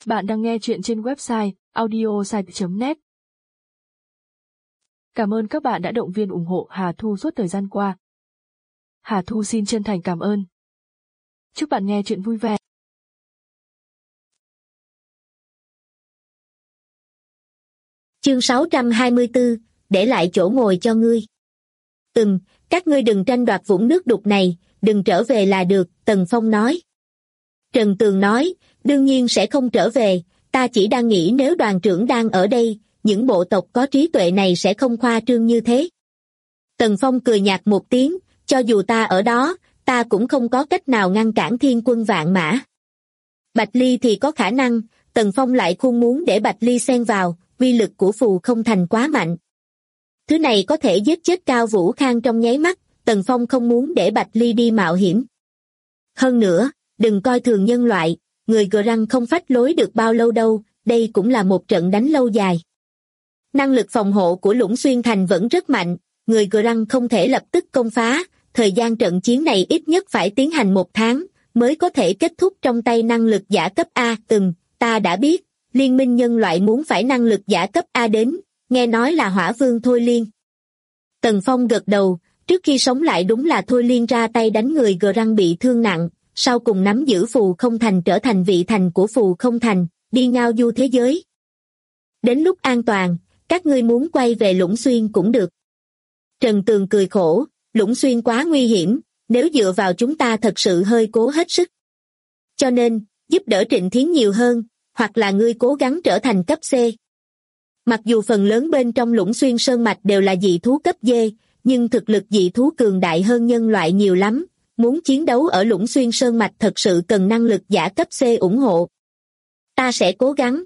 Bạn đang nghe chuyện trên website audiosite.net. Cảm ơn các bạn đã động viên ủng hộ Hà Thu suốt thời gian qua. Hà Thu xin chân thành cảm ơn. Chúc bạn nghe chuyện vui vẻ. Chương 624, để lại chỗ ngồi cho ngươi. Các ngươi đừng tranh đoạt vũng nước đục này, đừng trở về là được, Tần Phong nói. Trần Tường nói, đương nhiên sẽ không trở về, ta chỉ đang nghĩ nếu đoàn trưởng đang ở đây, những bộ tộc có trí tuệ này sẽ không khoa trương như thế. Tần Phong cười nhạt một tiếng, cho dù ta ở đó, ta cũng không có cách nào ngăn cản thiên quân vạn mã. Bạch Ly thì có khả năng, Tần Phong lại không muốn để Bạch Ly xen vào, uy lực của phù không thành quá mạnh. Thứ này có thể giết chết Cao Vũ Khang trong nháy mắt, Tần Phong không muốn để Bạch Ly đi mạo hiểm. Hơn nữa, đừng coi thường nhân loại, người gờ răng không phách lối được bao lâu đâu, đây cũng là một trận đánh lâu dài. Năng lực phòng hộ của Lũng Xuyên Thành vẫn rất mạnh, người gờ răng không thể lập tức công phá, thời gian trận chiến này ít nhất phải tiến hành 1 tháng, mới có thể kết thúc trong tay năng lực giả cấp A. Ta đã biết, Liên minh nhân loại muốn phải năng lực giả cấp A đến, nghe nói là Hỏa Vương Thôi Liên. Tần Phong gật đầu, trước khi sống lại đúng là Thôi Liên ra tay đánh người gờ răng bị thương nặng, sau cùng nắm giữ Phù Không Thành trở thành vị thành của Phù Không Thành, đi ngao du thế giới. Đến lúc an toàn, các ngươi muốn quay về Lũng Xuyên cũng được. Trần Tường cười khổ, Lũng Xuyên quá nguy hiểm, nếu dựa vào chúng ta thật sự hơi cố hết sức. Cho nên, giúp đỡ Trịnh Thiến nhiều hơn, hoặc là ngươi cố gắng trở thành cấp C. Mặc dù phần lớn bên trong Lũng Xuyên Sơn Mạch đều là dị thú cấp D, nhưng thực lực dị thú cường đại hơn nhân loại nhiều lắm, muốn chiến đấu ở Lũng Xuyên Sơn Mạch thật sự cần năng lực giả cấp C ủng hộ. Ta sẽ cố gắng.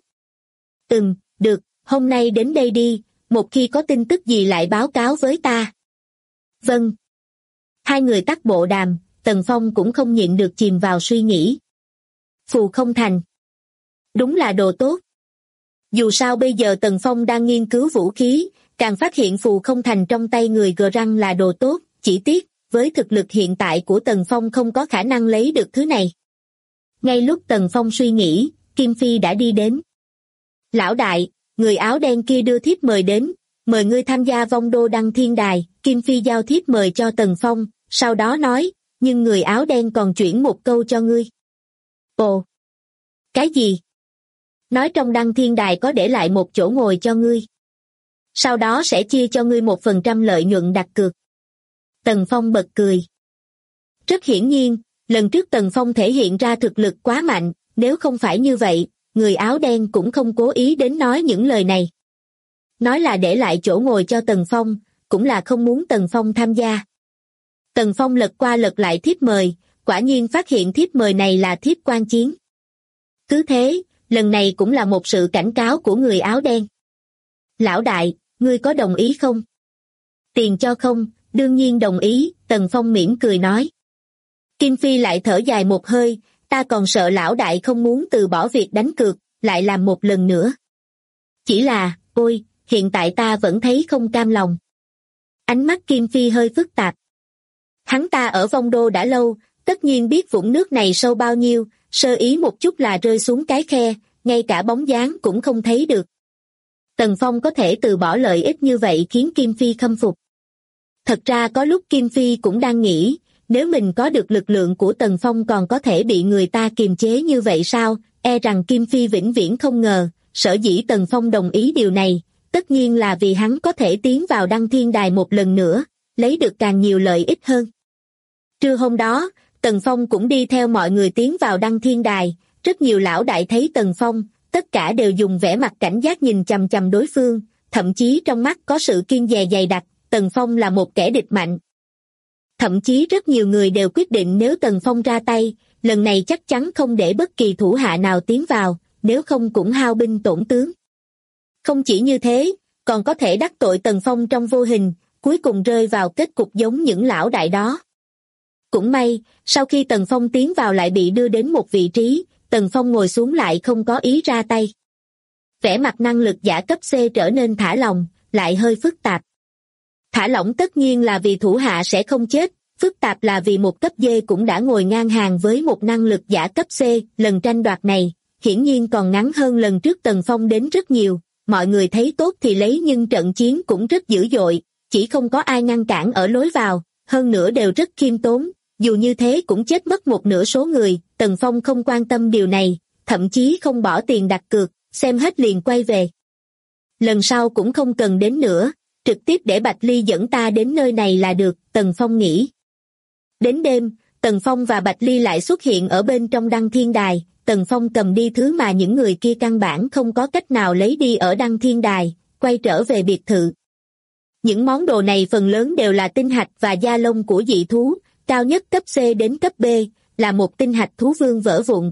Được, hôm nay đến đây đi, một khi có tin tức gì lại báo cáo với ta. Vâng. Hai người tắt bộ đàm, Tần Phong cũng không nhịn được chìm vào suy nghĩ. Phù Không Thành. Đúng là đồ tốt. Dù sao bây giờ Tần Phong đang nghiên cứu vũ khí, càng phát hiện Phù Không Thành trong tay người gờ răng là đồ tốt, chỉ tiếc, với thực lực hiện tại của Tần Phong không có khả năng lấy được thứ này. Ngay lúc Tần Phong suy nghĩ, Kim Phi đã đi đến. Lão đại, người áo đen kia đưa thiếp mời đến, mời ngươi tham gia vong đô đăng thiên đài. Kim Phi giao thiếp mời cho Tần Phong, sau đó nói, nhưng người áo đen còn chuyển một câu cho ngươi. Ồ! Cái gì? Nói trong đăng thiên đài có để lại một chỗ ngồi cho ngươi. Sau đó sẽ chia cho ngươi 1% lợi nhuận đặt cược. Tần Phong bật cười. Rất hiển nhiên, lần trước Tần Phong thể hiện ra thực lực quá mạnh, nếu không phải như vậy, người áo đen cũng không cố ý đến nói những lời này. Nói là để lại chỗ ngồi cho Tần Phong, cũng là không muốn Tần Phong tham gia. Tần Phong lật qua lật lại thiếp mời, quả nhiên phát hiện thiếp mời này là thiếp quan chiến. Cứ thế, lần này cũng là một sự cảnh cáo của người áo đen. Lão đại, ngươi có đồng ý không? Tiền cho không? Đương nhiên đồng ý, Tần Phong mỉm cười nói. Kim Phi lại thở dài một hơi, ta còn sợ lão đại không muốn từ bỏ việc đánh cược, lại làm một lần nữa. Chỉ là, ôi, hiện tại ta vẫn thấy không cam lòng. Ánh mắt Kim Phi hơi phức tạp. Hắn ta ở vong đô đã lâu, tất nhiên biết vũng nước này sâu bao nhiêu, sơ ý một chút là rơi xuống cái khe, ngay cả bóng dáng cũng không thấy được. Tần Phong có thể từ bỏ lợi ích như vậy khiến Kim Phi khâm phục. Thật ra có lúc Kim Phi cũng đang nghĩ, nếu mình có được lực lượng của Tần Phong còn có thể bị người ta kiềm chế như vậy sao, e rằng Kim Phi vĩnh viễn không ngờ, sở dĩ Tần Phong đồng ý điều này, tất nhiên là vì hắn có thể tiến vào đăng thiên đài một lần nữa, lấy được càng nhiều lợi ích hơn. Trưa hôm đó, Tần Phong cũng đi theo mọi người tiến vào đăng thiên đài, rất nhiều lão đại thấy Tần Phong, tất cả đều dùng vẻ mặt cảnh giác nhìn chằm chằm đối phương, thậm chí trong mắt có sự kiêng dè dày đặc, Tần Phong là một kẻ địch mạnh. Thậm chí rất nhiều người đều quyết định nếu Tần Phong ra tay, lần này chắc chắn không để bất kỳ thủ hạ nào tiến vào, nếu không cũng hao binh tổn tướng. Không chỉ như thế, còn có thể đắc tội Tần Phong trong vô hình, cuối cùng rơi vào kết cục giống những lão đại đó. Cũng may, sau khi Tần Phong tiến vào lại bị đưa đến một vị trí, Tần Phong ngồi xuống lại không có ý ra tay. Vẻ mặt năng lực giả cấp C trở nên thả lỏng, lại hơi phức tạp. Thả lỏng tất nhiên là vì thủ hạ sẽ không chết, phức tạp là vì một cấp D cũng đã ngồi ngang hàng với một năng lực giả cấp C, lần tranh đoạt này, hiển nhiên còn ngắn hơn lần trước Tần Phong đến rất nhiều, mọi người thấy tốt thì lấy nhưng trận chiến cũng rất dữ dội, chỉ không có ai ngăn cản ở lối vào, hơn nữa đều rất khiêm tốn, dù như thế cũng chết mất một nửa số người, Tần Phong không quan tâm điều này, thậm chí không bỏ tiền đặt cược, xem hết liền quay về. Lần sau cũng không cần đến nữa, trực tiếp để Bạch Ly dẫn ta đến nơi này là được, Tần Phong nghĩ. Đến đêm, Tần Phong và Bạch Ly lại xuất hiện ở bên trong Đăng Thiên Đài, Tần Phong cầm đi thứ mà những người kia căn bản không có cách nào lấy đi ở Đăng Thiên Đài, quay trở về biệt thự. Những món đồ này phần lớn đều là tinh hạch và da lông của dị thú, cao nhất cấp C đến cấp B, là một tinh hạch thú vương vỡ vụn.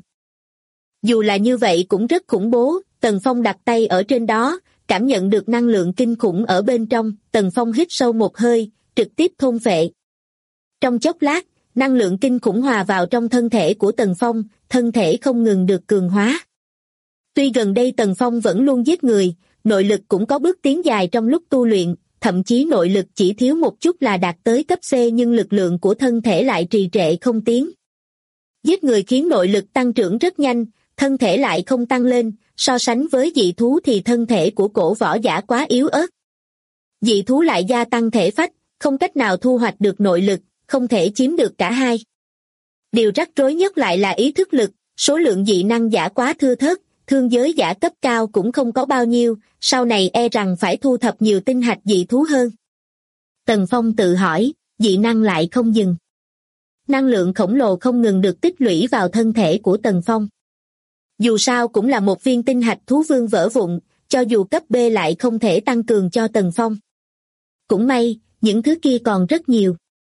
Dù là như vậy cũng rất khủng bố, Tần Phong đặt tay ở trên đó, cảm nhận được năng lượng kinh khủng ở bên trong, Tần Phong hít sâu một hơi, trực tiếp thôn phệ. Trong chốc lát, năng lượng kinh khủng hòa vào trong thân thể của Tần Phong, thân thể không ngừng được cường hóa. Tuy gần đây Tần Phong vẫn luôn giết người, nội lực cũng có bước tiến dài trong lúc tu luyện, thậm chí nội lực chỉ thiếu một chút là đạt tới cấp C nhưng lực lượng của thân thể lại trì trệ không tiến. Giết người khiến nội lực tăng trưởng rất nhanh, thân thể lại không tăng lên, so sánh với dị thú thì thân thể của cổ võ giả quá yếu ớt. Dị thú lại gia tăng thể phách, không cách nào thu hoạch được nội lực, không thể chiếm được cả hai. Điều rắc rối nhất lại là ý thức lực, số lượng dị năng giả quá thưa thớt, thương giới giả cấp cao cũng không có bao nhiêu, sau này e rằng phải thu thập nhiều tinh hạch dị thú hơn. Tần Phong tự hỏi, dị năng lại không dừng. Năng lượng khổng lồ không ngừng được tích lũy vào thân thể của Tần Phong. Dù sao cũng là một viên tinh hạch thú vương vỡ vụn, cho dù cấp B lại không thể tăng cường cho Tần Phong. Cũng may, những thứ kia còn rất nhiều.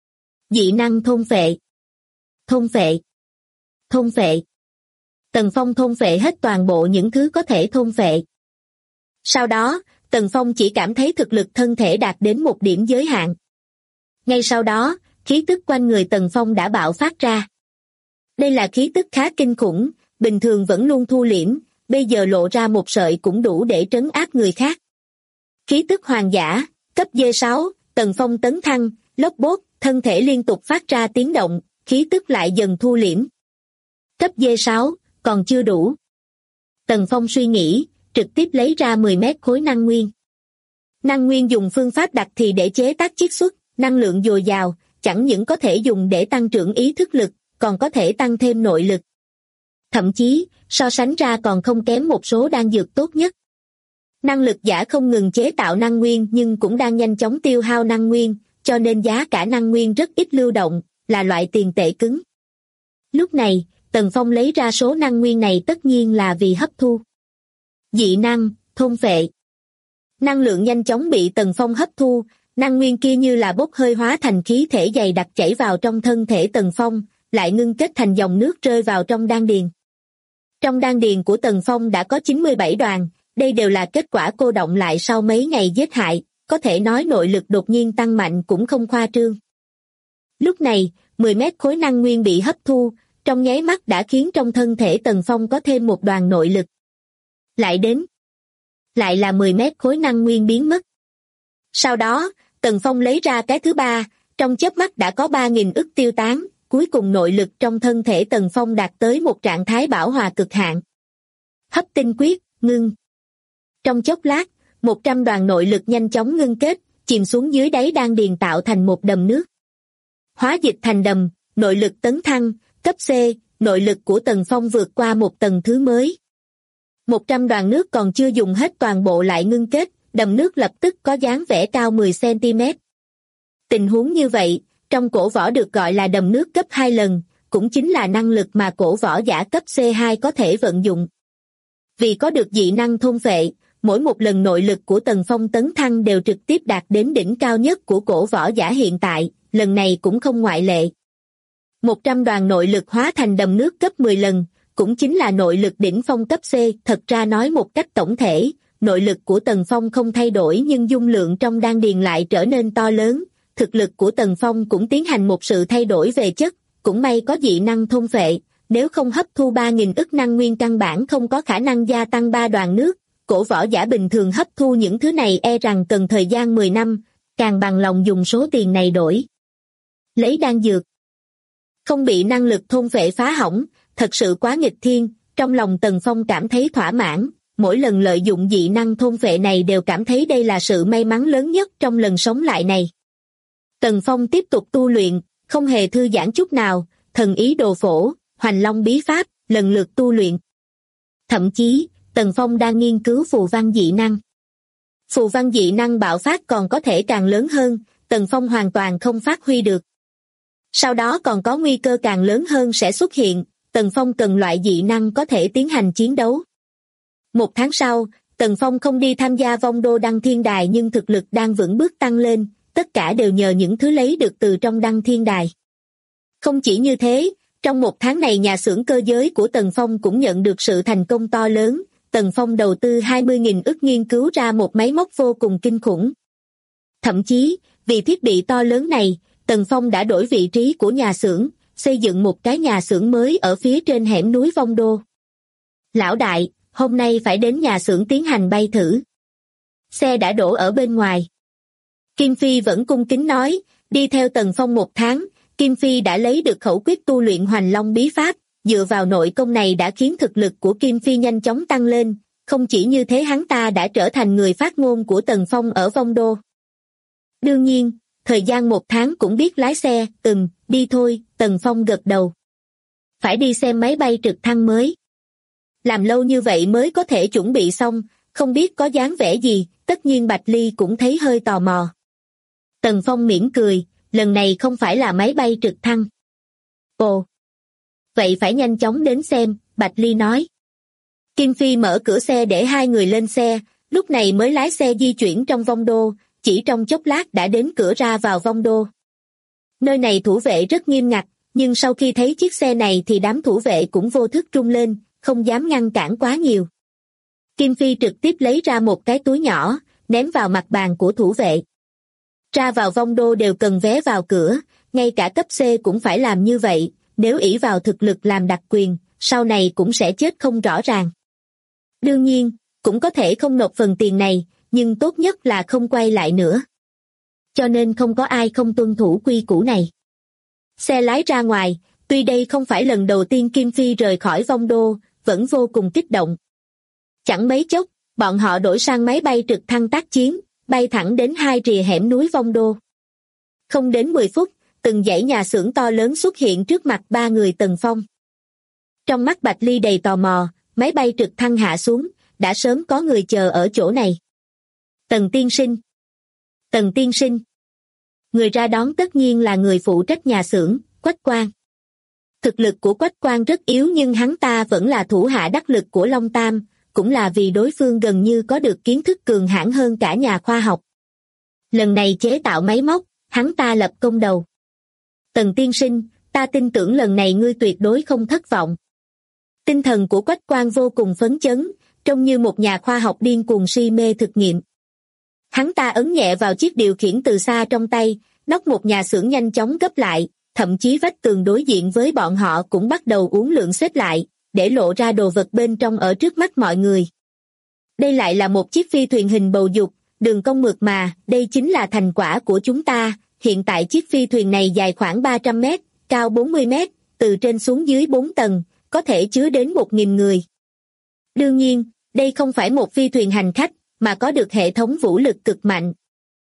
Dị năng thôn phệ. Thôn phệ. Thôn phệ. Tần Phong thôn phệ hết toàn bộ những thứ có thể thôn phệ. Sau đó, Tần Phong chỉ cảm thấy thực lực thân thể đạt đến một điểm giới hạn. Ngay sau đó, khí tức quanh người Tần Phong đã bạo phát ra. Đây là khí tức khá kinh khủng, bình thường vẫn luôn thu liễm, bây giờ lộ ra một sợi cũng đủ để trấn áp người khác. Khí tức hoàng giả, cấp D6, Tần Phong tấn thăng, lốp bốt, thân thể liên tục phát ra tiếng động, khí tức lại dần thu liễm. Cấp D6, còn chưa đủ. Tần Phong suy nghĩ, trực tiếp lấy ra 10 mét khối năng nguyên. Năng nguyên dùng phương pháp đặc thì để chế tác chiết xuất, năng lượng dồi dào, chẳng những có thể dùng để tăng trưởng ý thức lực, còn có thể tăng thêm nội lực. Thậm chí, so sánh ra còn không kém một số đan dược tốt nhất. Năng lực giả không ngừng chế tạo năng nguyên nhưng cũng đang nhanh chóng tiêu hao năng nguyên, cho nên giá cả năng nguyên rất ít lưu động, là loại tiền tệ cứng. Lúc này, Tần Phong lấy ra số năng nguyên này tất nhiên là vì hấp thu. Dị năng, thôn phệ. Năng lượng nhanh chóng bị Tần Phong hấp thu, năng nguyên kia như là bốc hơi hóa thành khí thể dày đặc chảy vào trong thân thể Tần Phong, lại ngưng kết thành dòng nước rơi vào trong đan điền. Trong đan điền của Tần Phong đã có 97 đoàn, đây đều là kết quả cô động lại sau mấy ngày giết hại, có thể nói nội lực đột nhiên tăng mạnh cũng không khoa trương. Lúc này, 10 mét khối năng nguyên bị hấp thu, trong nháy mắt đã khiến trong thân thể Tần Phong có thêm một đoàn nội lực. Lại là 10 mét khối năng nguyên biến mất. Sau đó, Tần Phong lấy ra cái thứ ba, trong chớp mắt đã có 3.000 ức tiêu tán, cuối cùng nội lực trong thân thể Tần Phong đạt tới một trạng thái bảo hòa cực hạn. Hấp tinh quyết, ngưng. Trong chốc lát, 100 đoàn nội lực nhanh chóng ngưng kết, chìm xuống dưới đáy đan điền tạo thành một đầm nước. Hóa dịch thành đầm, nội lực tấn thăng, cấp C, nội lực của Tần Phong vượt qua một tầng thứ mới. 100 đoàn nước còn chưa dùng hết toàn bộ lại ngưng kết, đầm nước lập tức có dáng vẻ cao 10 cm. Tình huống như vậy, trong cổ võ được gọi là đầm nước cấp 2 lần, cũng chính là năng lực mà cổ võ giả cấp C2 có thể vận dụng. Vì có được dị năng thôn phệ, mỗi một lần nội lực của Tần Phong tấn thăng đều trực tiếp đạt đến đỉnh cao nhất của cổ võ giả hiện tại, lần này cũng không ngoại lệ. 100 đoàn nội lực hóa thành đầm nước cấp 10 lần, cũng chính là nội lực đỉnh phong cấp C. Thật ra nói một cách tổng thể, nội lực của Tần Phong không thay đổi nhưng dung lượng trong đan điền lại trở nên to lớn, thực lực của Tần Phong cũng tiến hành một sự thay đổi về chất, cũng may có dị năng thôn phệ, nếu không hấp thu 3.000 ức năng nguyên căn bản không có khả năng gia tăng 3 đoàn nước, cổ võ giả bình thường hấp thu những thứ này e rằng cần thời gian 10 năm, càng bằng lòng dùng số tiền này đổi. Lấy đan dược. Không bị năng lực thôn phệ phá hỏng, thật sự quá nghịch thiên, trong lòng Tần Phong cảm thấy thỏa mãn, mỗi lần lợi dụng dị năng thôn phệ này đều cảm thấy đây là sự may mắn lớn nhất trong lần sống lại này. Tần Phong tiếp tục tu luyện, không hề thư giãn chút nào, thần ý đồ phổ, hoành long bí pháp, lần lượt tu luyện. Thậm chí, Tần Phong đang nghiên cứu phù văn dị năng. Phù văn dị năng bạo phát còn có thể càng lớn hơn, Tần Phong hoàn toàn không phát huy được. Sau đó còn có nguy cơ càng lớn hơn sẽ xuất hiện, Tần Phong cần loại dị năng có thể tiến hành chiến đấu. 1 tháng sau, Tần Phong không đi tham gia vong đô đăng thiên đài nhưng thực lực đang vững bước tăng lên, tất cả đều nhờ những thứ lấy được từ trong đăng thiên đài. Không chỉ như thế, trong 1 tháng này nhà xưởng cơ giới của Tần Phong cũng nhận được sự thành công to lớn, Tần Phong đầu tư 20.000 ức nghiên cứu ra một máy móc vô cùng kinh khủng. Thậm chí, vì thiết bị to lớn này, Tần Phong đã đổi vị trí của nhà xưởng, xây dựng một cái nhà xưởng mới ở phía trên hẻm núi Vong Đô. Lão đại, hôm nay phải đến nhà xưởng tiến hành bay thử. Xe đã đổ ở bên ngoài. Kim Phi vẫn cung kính nói, đi theo Tần Phong 1 tháng, Kim Phi đã lấy được khẩu quyết tu luyện hoành long bí pháp, dựa vào nội công này đã khiến thực lực của Kim Phi nhanh chóng tăng lên, không chỉ như thế hắn ta đã trở thành người phát ngôn của Tần Phong ở Vong Đô. Đương nhiên, thời gian 1 tháng cũng biết lái xe, đi thôi, Tần Phong gật đầu. Phải đi xem máy bay trực thăng mới. Làm lâu như vậy mới có thể chuẩn bị xong, không biết có dáng vẻ gì, tất nhiên Bạch Ly cũng thấy hơi tò mò. Tần Phong mỉm cười, lần này không phải là máy bay trực thăng. Ồ! Vậy phải nhanh chóng đến xem, Bạch Ly nói. Kim Phi mở cửa xe để hai người lên xe, lúc này mới lái xe di chuyển trong Vong Đô, chỉ trong chốc lát đã đến cửa ra vào Vong Đô. Nơi này thủ vệ rất nghiêm ngặt, nhưng sau khi thấy chiếc xe này thì đám thủ vệ cũng vô thức run lên, không dám ngăn cản quá nhiều. Kim Phi trực tiếp lấy ra một cái túi nhỏ, ném vào mặt bàn của thủ vệ. Ra vào Vong Đô đều cần vé vào cửa, ngay cả cấp C cũng phải làm như vậy, nếu ỷ vào thực lực làm đặc quyền, sau này cũng sẽ chết không rõ ràng. Đương nhiên, cũng có thể không nộp phần tiền này, nhưng tốt nhất là không quay lại nữa. Cho nên không có ai không tuân thủ quy củ này. Xe lái ra ngoài, tuy đây không phải lần đầu tiên Kim Phi rời khỏi Vong Đô, vẫn vô cùng kích động. Chẳng mấy chốc, bọn họ đổi sang máy bay trực thăng tác chiến, bay thẳng đến hai rìa hẻm núi Vong Đô. Không đến 10 phút, từng dãy nhà xưởng to lớn xuất hiện trước mặt ba người Tần Phong. Trong mắt Bạch Ly đầy tò mò, máy bay trực thăng hạ xuống, đã sớm có người chờ ở chỗ này. Tần tiên sinh. Tần tiên sinh. Người ra đón tất nhiên là người phụ trách nhà xưởng, Quách Quang. Thực lực của Quách Quang rất yếu nhưng hắn ta vẫn là thủ hạ đắc lực của Long Tam, cũng là vì đối phương gần như có được kiến thức cường hãn hơn cả nhà khoa học. Lần này chế tạo máy móc, hắn ta lập công đầu. Tần tiên sinh, ta tin tưởng lần này ngươi tuyệt đối không thất vọng. Tinh thần của Quách Quang vô cùng phấn chấn, trông như một nhà khoa học điên cuồng si mê thực nghiệm. Hắn ta ấn nhẹ vào chiếc điều khiển từ xa trong tay, nóc một nhà xưởng nhanh chóng gấp lại, thậm chí vách tường đối diện với bọn họ cũng bắt đầu uốn lượn xếp lại, để lộ ra đồ vật bên trong ở trước mắt mọi người. Đây lại là một chiếc phi thuyền hình bầu dục, đường cong mượt mà, đây chính là thành quả của chúng ta. Hiện tại chiếc phi thuyền này dài khoảng 300 mét, cao 40 mét, từ trên xuống dưới 4 tầng, có thể chứa đến 1.000 người. Đương nhiên, đây không phải một phi thuyền hành khách, mà có được hệ thống vũ lực cực mạnh.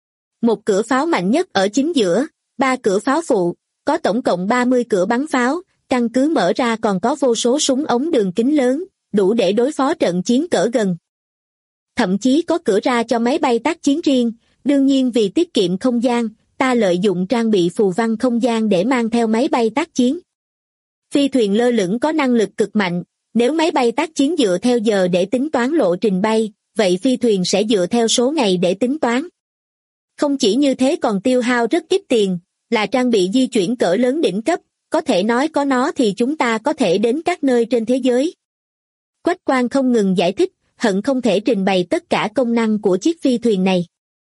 Một cửa pháo mạnh nhất ở chính giữa, 3 cửa pháo phụ, có tổng cộng 30 cửa bắn pháo, căn cứ mở ra còn có vô số súng ống đường kính lớn, đủ để đối phó trận chiến cỡ gần. Thậm chí có cửa ra cho máy bay tác chiến riêng, đương nhiên vì tiết kiệm không gian, ta lợi dụng trang bị phù văn không gian để mang theo máy bay tác chiến. Phi thuyền lơ lửng có năng lực cực mạnh, nếu máy bay tác chiến dựa theo giờ để tính toán lộ trình bay, vậy phi thuyền sẽ dựa theo số ngày để tính toán. Không chỉ như thế còn tiêu hao rất ít tiền, là trang bị di chuyển cỡ lớn đỉnh cấp, có thể nói có nó thì chúng ta có thể đến các nơi trên thế giới. Quách Quang không ngừng giải thích, hận không thể trình bày tất cả công năng của chiếc phi thuyền này.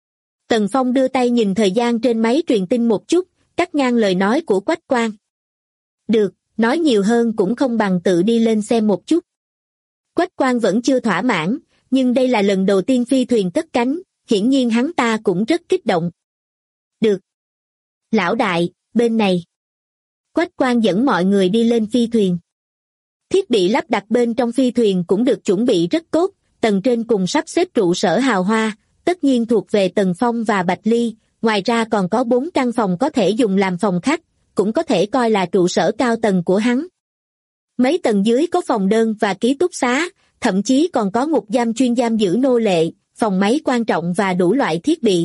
Tần Phong đưa tay nhìn thời gian trên máy truyền tin một chút, cắt ngang lời nói của Quách Quang. Được, nói nhiều hơn cũng không bằng tự đi lên xem một chút. Quách Quang vẫn chưa thỏa mãn, nhưng đây là lần đầu tiên phi thuyền cất cánh, hiển nhiên hắn ta cũng rất kích động. Được. Lão đại, bên này. Quách Quang dẫn mọi người đi lên phi thuyền. Thiết bị lắp đặt bên trong phi thuyền cũng được chuẩn bị rất tốt, tầng trên cùng sắp xếp trụ sở hào hoa, tất nhiên thuộc về Tần Phong và Bạch Ly, ngoài ra còn có 4 căn phòng có thể dùng làm phòng khách, cũng có thể coi là trụ sở cao tầng của hắn. Mấy tầng dưới có phòng đơn và ký túc xá, thậm chí còn có ngục giam chuyên giam giữ nô lệ, phòng máy quan trọng và đủ loại thiết bị.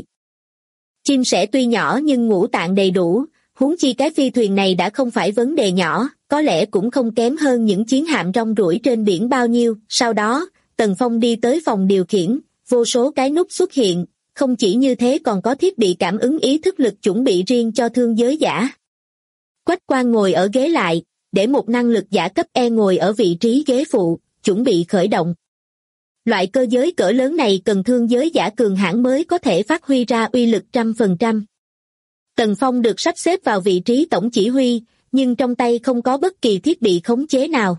Chim sẻ tuy nhỏ nhưng ngũ tạng đầy đủ, huống chi cái phi thuyền này đã không phải vấn đề nhỏ, có lẽ cũng không kém hơn những chiến hạm rong ruổi trên biển bao nhiêu. Sau đó, Tần Phong đi tới phòng điều khiển, vô số cái nút xuất hiện, không chỉ như thế còn có thiết bị cảm ứng ý thức lực chuẩn bị riêng cho thương giới giả. Quách Quang ngồi ở ghế lại, để một năng lực giả cấp E ngồi ở vị trí ghế phụ, chuẩn bị khởi động. Loại cơ giới cỡ lớn này cần thương giới giả cường hãn mới có thể phát huy ra uy lực 100%. Tần Phong được sắp xếp vào vị trí tổng chỉ huy, nhưng trong tay không có bất kỳ thiết bị khống chế nào.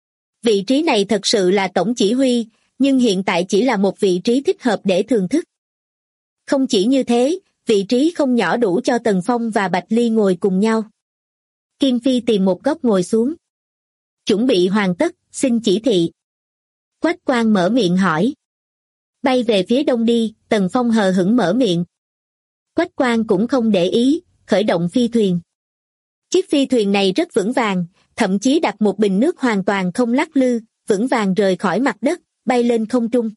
Vị trí này thật sự là tổng chỉ huy, nhưng hiện tại chỉ là một vị trí thích hợp để thưởng thức. Không chỉ như thế, vị trí không nhỏ đủ cho Tần Phong và Bạch Ly ngồi cùng nhau. Kim Phi tìm một góc ngồi xuống. Chuẩn bị hoàn tất, xin chỉ thị. Quách Quang mở miệng hỏi. Bay về phía đông đi, Tần Phong hờ hững mở miệng. Quách Quang cũng không để ý, khởi động phi thuyền. Chiếc phi thuyền này rất vững vàng, thậm chí đặt một bình nước hoàn toàn không lắc lư, vững vàng rời khỏi mặt đất, bay lên không trung.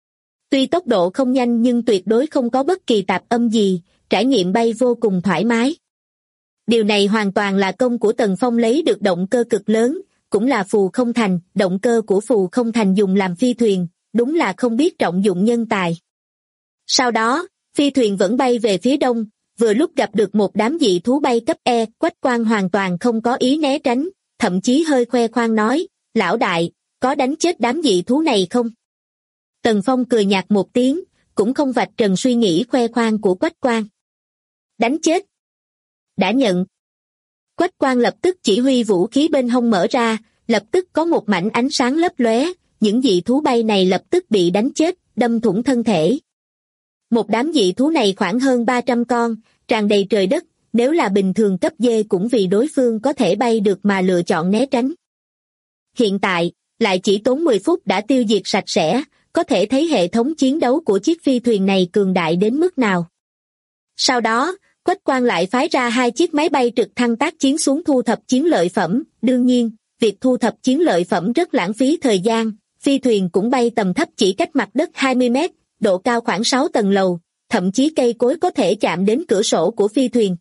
Tuy tốc độ không nhanh nhưng tuyệt đối không có bất kỳ tạp âm gì, trải nghiệm bay vô cùng thoải mái. Điều này hoàn toàn là công của Tần Phong lấy được động cơ cực lớn, cũng là Phù Không Thành, động cơ của Phù Không Thành dùng làm phi thuyền, đúng là không biết trọng dụng nhân tài. Sau đó, phi thuyền vẫn bay về phía đông, vừa lúc gặp được một đám dị thú bay cấp E, Quách Quang hoàn toàn không có ý né tránh, thậm chí hơi khoe khoang nói, lão đại, có đánh chết đám dị thú này không? Tần Phong cười nhạt một tiếng, cũng không vạch trần suy nghĩ khoe khoang của Quách Quang. Đánh chết. Đã nhận. Quách Quang lập tức chỉ huy vũ khí bên hông mở ra, lập tức có một mảnh ánh sáng lấp lóe, những dị thú bay này lập tức bị đánh chết, đâm thủng thân thể. Một đám dị thú này khoảng hơn 300 con, tràn đầy trời đất, nếu là bình thường cấp D cũng vì đối phương có thể bay được mà lựa chọn né tránh. Hiện tại, lại chỉ tốn 10 phút đã tiêu diệt sạch sẽ, có thể thấy hệ thống chiến đấu của chiếc phi thuyền này cường đại đến mức nào. Sau đó, Quách Quang lại phái ra 2 chiếc máy bay trực thăng tác chiến xuống thu thập chiến lợi phẩm, đương nhiên, việc thu thập chiến lợi phẩm rất lãng phí thời gian, phi thuyền cũng bay tầm thấp chỉ cách mặt đất 20 mét, độ cao khoảng 6 tầng lầu, thậm chí cây cối có thể chạm đến cửa sổ của phi thuyền.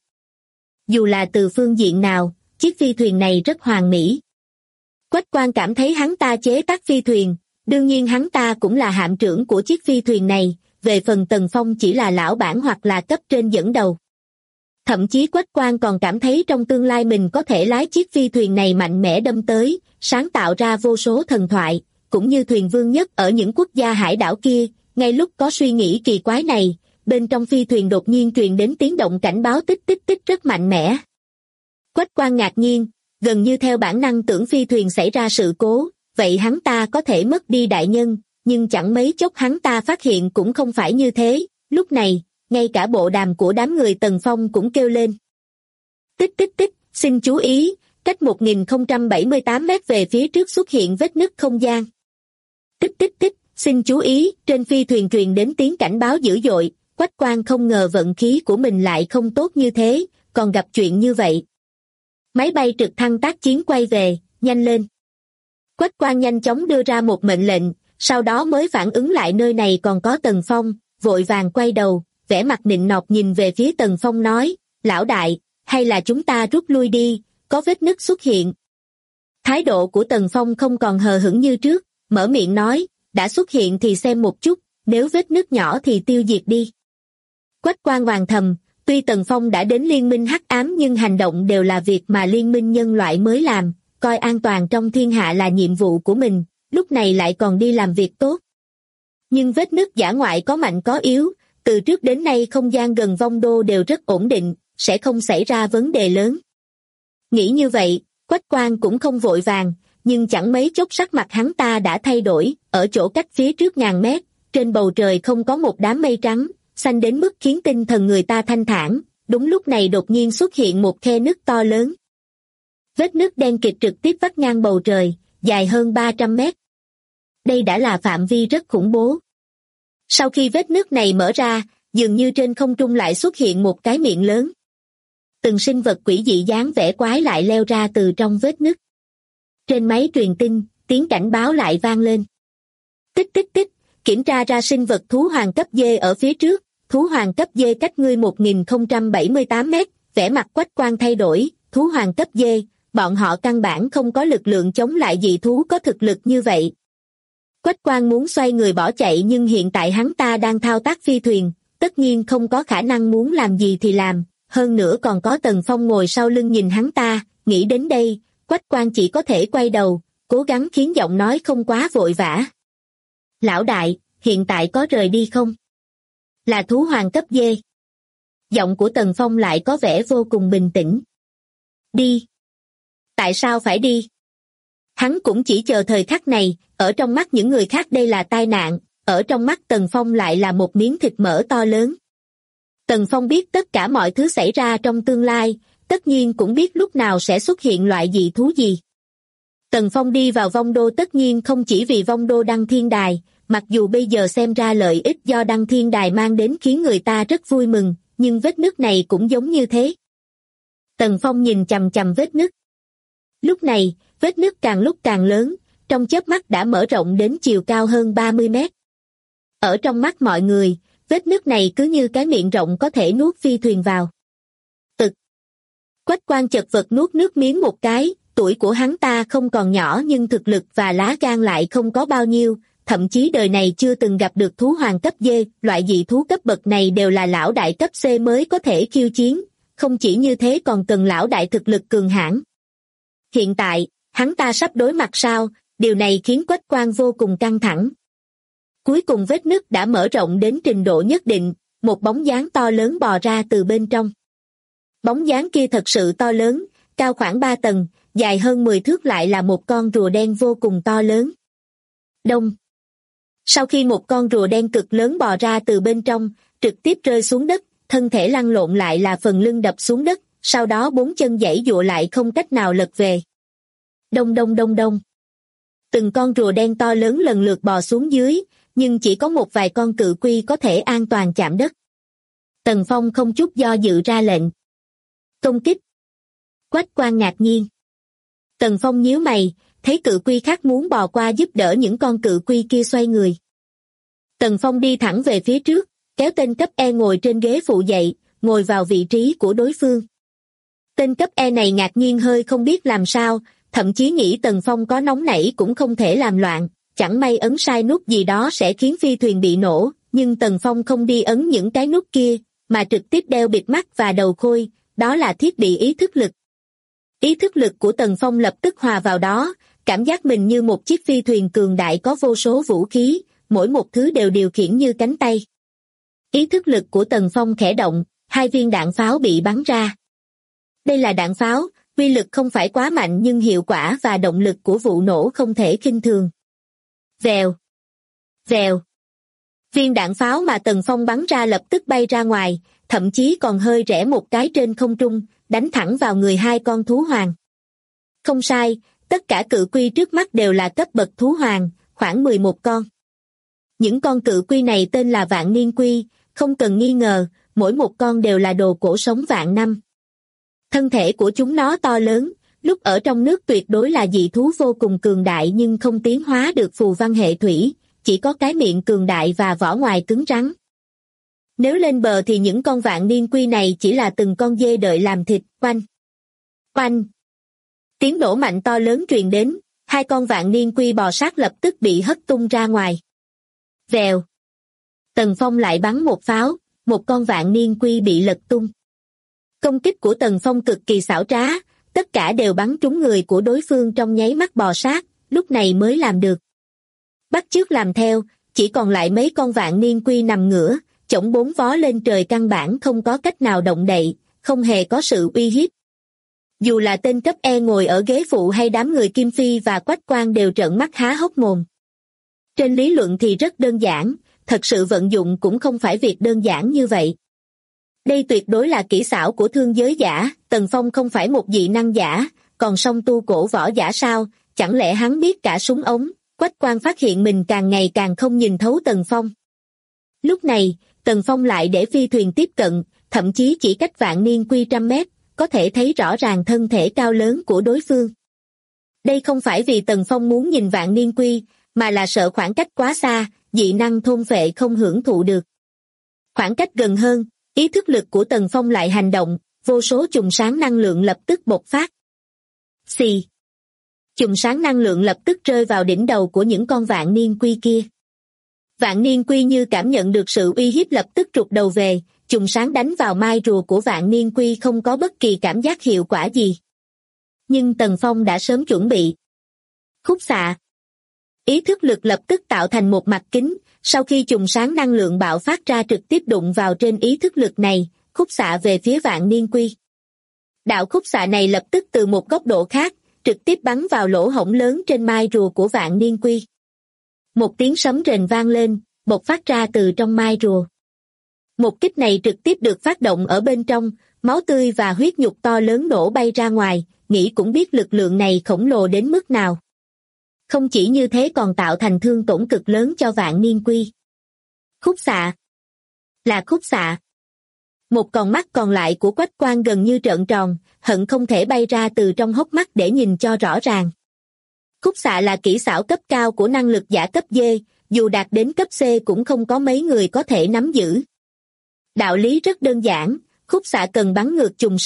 Dù là từ phương diện nào, chiếc phi thuyền này rất hoàn mỹ. Quách Quang cảm thấy hắn ta chế tác phi thuyền, đương nhiên hắn ta cũng là hạm trưởng của chiếc phi thuyền này, về phần Tần Phong chỉ là lão bản hoặc là cấp trên dẫn đầu. Thậm chí Quách Quang còn cảm thấy trong tương lai mình có thể lái chiếc phi thuyền này mạnh mẽ đâm tới, sáng tạo ra vô số thần thoại, cũng như thuyền vương nhất ở những quốc gia hải đảo kia. Ngay lúc có suy nghĩ kỳ quái này, bên trong phi thuyền đột nhiên truyền đến tiếng động cảnh báo tích tích tích rất mạnh mẽ. Quách Quang ngạc nhiên, gần như theo bản năng tưởng phi thuyền xảy ra sự cố, vậy hắn ta có thể mất đi đại nhân, nhưng chẳng mấy chốc hắn ta phát hiện cũng không phải như thế, lúc này, ngay cả bộ đàm của đám người Tần Phong cũng kêu lên. Tích tích tích, xin chú ý, cách 1078 mét về phía trước xuất hiện vết nứt không gian. Tích tích tích, xin chú ý, trên phi thuyền truyền đến tiếng cảnh báo dữ dội, Quách Quang không ngờ vận khí của mình lại không tốt như thế, còn gặp chuyện như vậy. Máy bay trực thăng tác chiến quay về, nhanh lên. Quách Quang nhanh chóng đưa ra một mệnh lệnh, sau đó mới phản ứng lại nơi này còn có Tần Phong, vội vàng quay đầu, vẻ mặt nịnh nọt nhìn về phía Tần Phong nói, lão đại, hay là chúng ta rút lui đi, có vết nứt xuất hiện. Thái độ của Tần Phong không còn hờ hững như trước, mở miệng nói, đã xuất hiện thì xem một chút, nếu vết nứt nhỏ thì tiêu diệt đi. Quách Quang hoàng thầm, tuy Tần Phong đã đến liên minh hắc ám nhưng hành động đều là việc mà liên minh nhân loại mới làm, coi an toàn trong thiên hạ là nhiệm vụ của mình, lúc này lại còn đi làm việc tốt. Nhưng vết nứt dã ngoại có mạnh có yếu, từ trước đến nay không gian gần vong đô đều rất ổn định, sẽ không xảy ra vấn đề lớn. Nghĩ như vậy, Quách Quang cũng không vội vàng, nhưng chẳng mấy chốc sắc mặt hắn ta đã thay đổi, ở chỗ cách phía trước ngàn mét, trên bầu trời không có một đám mây trắng, xanh đến mức khiến tinh thần người ta thanh thản, đúng lúc này đột nhiên xuất hiện một khe nứt to lớn. Vết nứt đen kịt trực tiếp vắt ngang bầu trời, dài hơn 300 mét. Đây đã là phạm vi rất khủng bố. Sau khi vết nứt này mở ra, dường như trên không trung lại xuất hiện một cái miệng lớn. Từng sinh vật quỷ dị dáng vẻ quái lại leo ra từ trong vết nứt. Trên máy truyền tin, tiếng cảnh báo lại vang lên. Tích tích tích, kiểm tra ra sinh vật thú hoàng cấp D ở phía trước, thú hoàng cấp D cách ngươi 1078 mét, vẻ mặt Quách Quang thay đổi, thú hoàng cấp D, bọn họ căn bản không có lực lượng chống lại dị thú có thực lực như vậy. Quách Quang muốn xoay người bỏ chạy nhưng hiện tại hắn ta đang thao tác phi thuyền, tất nhiên không có khả năng muốn làm gì thì làm, hơn nữa còn có Tần Phong ngồi sau lưng nhìn hắn ta, nghĩ đến đây, Quách Quang chỉ có thể quay đầu, cố gắng khiến giọng nói không quá vội vã. Lão đại, hiện tại có rời đi không? Là thú hoàng cấp D. Giọng của Tần Phong lại có vẻ vô cùng bình tĩnh. Đi. Tại sao phải đi? Hắn cũng chỉ chờ thời khắc này, ở trong mắt những người khác đây là tai nạn, ở trong mắt Tần Phong lại là một miếng thịt mỡ to lớn. Tần Phong biết tất cả mọi thứ xảy ra trong tương lai, tất nhiên cũng biết lúc nào sẽ xuất hiện loại dị thú gì. Tần Phong đi vào Vong Đô tất nhiên không chỉ vì Vong Đô Đăng Thiên Đài, mặc dù bây giờ xem ra lợi ích do Đăng Thiên Đài mang đến khiến người ta rất vui mừng, nhưng vết nứt này cũng giống như thế. Tần Phong nhìn chằm chằm vết nứt. Lúc này, vết nứt càng lúc càng lớn, trong chớp mắt đã mở rộng đến chiều cao hơn 30 mét. Ở trong mắt mọi người, vết nứt này cứ như cái miệng rộng có thể nuốt phi thuyền vào. Quách Quang chật vật nuốt nước miếng một cái, tuổi của hắn ta không còn nhỏ nhưng thực lực và lá gan lại không có bao nhiêu, thậm chí đời này chưa từng gặp được thú hoàng cấp D, loại dị thú cấp bậc này đều là lão đại cấp C mới có thể khiêu chiến, không chỉ như thế còn cần lão đại thực lực cường hãn. Hiện tại, hắn ta sắp đối mặt sao, điều này khiến Quách Quang vô cùng căng thẳng. Cuối cùng vết nứt đã mở rộng đến trình độ nhất định, một bóng dáng to lớn bò ra từ bên trong. Bóng dáng kia thật sự to lớn, cao khoảng 3 tầng, dài hơn 10 thước lại là một con rùa đen vô cùng to lớn. Đông. Sau khi một con rùa đen cực lớn bò ra từ bên trong, trực tiếp rơi xuống đất, thân thể lăn lộn lại là phần lưng đập xuống đất, sau đó 4 chân giãy giụa lại không cách nào lật về. Đông đông đông đông. Từng con rùa đen to lớn lần lượt bò xuống dưới, nhưng chỉ có một vài con cự quy có thể an toàn chạm đất. Tần Phong không chút do dự ra lệnh. Công kích. Quách Quang ngạc nhiên. Tần Phong nhíu mày, thấy cự quy khác muốn bò qua giúp đỡ những con cự quy kia xoay người. Tần Phong đi thẳng về phía trước, kéo tên cấp E ngồi trên ghế phụ dậy, ngồi vào vị trí của đối phương. Tên cấp E này ngạc nhiên hơi không biết làm sao, thậm chí nghĩ Tần Phong có nóng nảy cũng không thể làm loạn, chẳng may ấn sai nút gì đó sẽ khiến phi thuyền bị nổ, nhưng Tần Phong không đi ấn những cái nút kia, mà trực tiếp đeo bịt mắt và đầu khôi, đó là thiết bị ý thức lực. Ý thức lực của Tần Phong lập tức hòa vào đó, cảm giác mình như một chiếc phi thuyền cường đại có vô số vũ khí, mỗi một thứ đều điều khiển như cánh tay. Ý thức lực của Tần Phong khẽ động, 2 viên đạn pháo bị bắn ra. Đây là đạn pháo, uy lực không phải quá mạnh nhưng hiệu quả và động lực của vụ nổ không thể khinh thường. Vèo, vèo. Viên đạn pháo mà Tần Phong bắn ra lập tức bay ra ngoài, thậm chí còn hơi rẽ một cái trên không trung, đánh thẳng vào người 2 con thú hoàng. Không sai, tất cả cự quy trước mắt đều là cấp bậc thú hoàng, khoảng 11 con. Những con cự quy này tên là vạn niên quy, không cần nghi ngờ, mỗi một con đều là đồ cổ sống vạn năm. Thân thể của chúng nó to lớn, lúc ở trong nước tuyệt đối là dị thú vô cùng cường đại nhưng không tiến hóa được phù văn hệ thủy, chỉ có cái miệng cường đại và vỏ ngoài cứng rắn. Nếu lên bờ thì những con vạn niên quy này chỉ là từng con dê đợi làm thịt, oanh. Oanh. Tiếng nổ mạnh to lớn truyền đến, 2 con vạn niên quy bò sát lập tức bị hất tung ra ngoài. Vèo. Tần Phong lại bắn một pháo, một con vạn niên quy bị lật tung. Công kích của Tần Phong cực kỳ xảo trá, tất cả đều bắn trúng người của đối phương trong nháy mắt bò sát, lúc này mới làm được. Bắt chước làm theo, chỉ còn lại mấy con vạn niên quy nằm ngửa, chổng 4 vó lên trời căn bản không có cách nào động đậy, không hề có sự uy hiếp. Dù là tên cấp E ngồi ở ghế phụ hay đám người Kim Phi và Quách Quang đều trợn mắt há hốc mồm. Trên lý luận thì rất đơn giản, thật sự vận dụng cũng không phải việc đơn giản như vậy. Đây tuyệt đối là kỹ xảo của thương giới giả, Tần Phong không phải một dị năng giả, còn song tu cổ võ giả sao, chẳng lẽ hắn biết cả súng ống? Quách Quang phát hiện mình càng ngày càng không nhìn thấu Tần Phong. Lúc này, Tần Phong lại để phi thuyền tiếp cận, thậm chí chỉ cách Vạn Niên Quy 100 mét, có thể thấy rõ ràng thân thể cao lớn của đối phương. Đây không phải vì Tần Phong muốn nhìn Vạn Niên Quy, mà là sợ khoảng cách quá xa, dị năng thôn phệ không hưởng thụ được. Khoảng cách gần hơn, ý thức lực của Tần Phong lại hành động, vô số chùm sáng năng lượng lập tức bộc phát. Xì. Chùm sáng năng lượng lập tức rơi vào đỉnh đầu của những con Vạn Niên Quy kia. Vạn Niên Quy như cảm nhận được sự uy hiếp lập tức rụt đầu về, chùm sáng đánh vào mai rùa của Vạn Niên Quy không có bất kỳ cảm giác hiệu quả gì. Nhưng Tần Phong đã sớm chuẩn bị. Khúc xạ. Ý thức lực lập tức tạo thành một mặt kính, sau khi chùm sáng năng lượng bạo phát ra trực tiếp đụng vào trên ý thức lực này, khúc xạ về phía Vạn Niên Quy. Đạo khúc xạ này lập tức từ một góc độ khác, trực tiếp bắn vào lỗ hổng lớn trên mai rùa của Vạn Niên Quy. Một tiếng sấm rền vang lên, bộc phát ra từ trong mai rùa. Một kích này trực tiếp được phát động ở bên trong, máu tươi và huyết nhục to lớn nổ bay ra ngoài, nghĩ cũng biết lực lượng này khổng lồ đến mức nào. Không chỉ như thế còn tạo thành thương tổn cực lớn cho Vạn Niên Quy. Khúc xạ. Là khúc xạ. Một con mắt còn lại của Quách Quang gần như trợn tròn, hận không thể bay ra từ trong hốc mắt để nhìn cho rõ ràng. Khúc xạ là kỹ xảo cấp cao của năng lực giả cấp D, dù đạt đến cấp C cũng không có mấy người có thể nắm giữ. Đạo lý rất đơn giản, khúc xạ cần bắn ngược chùm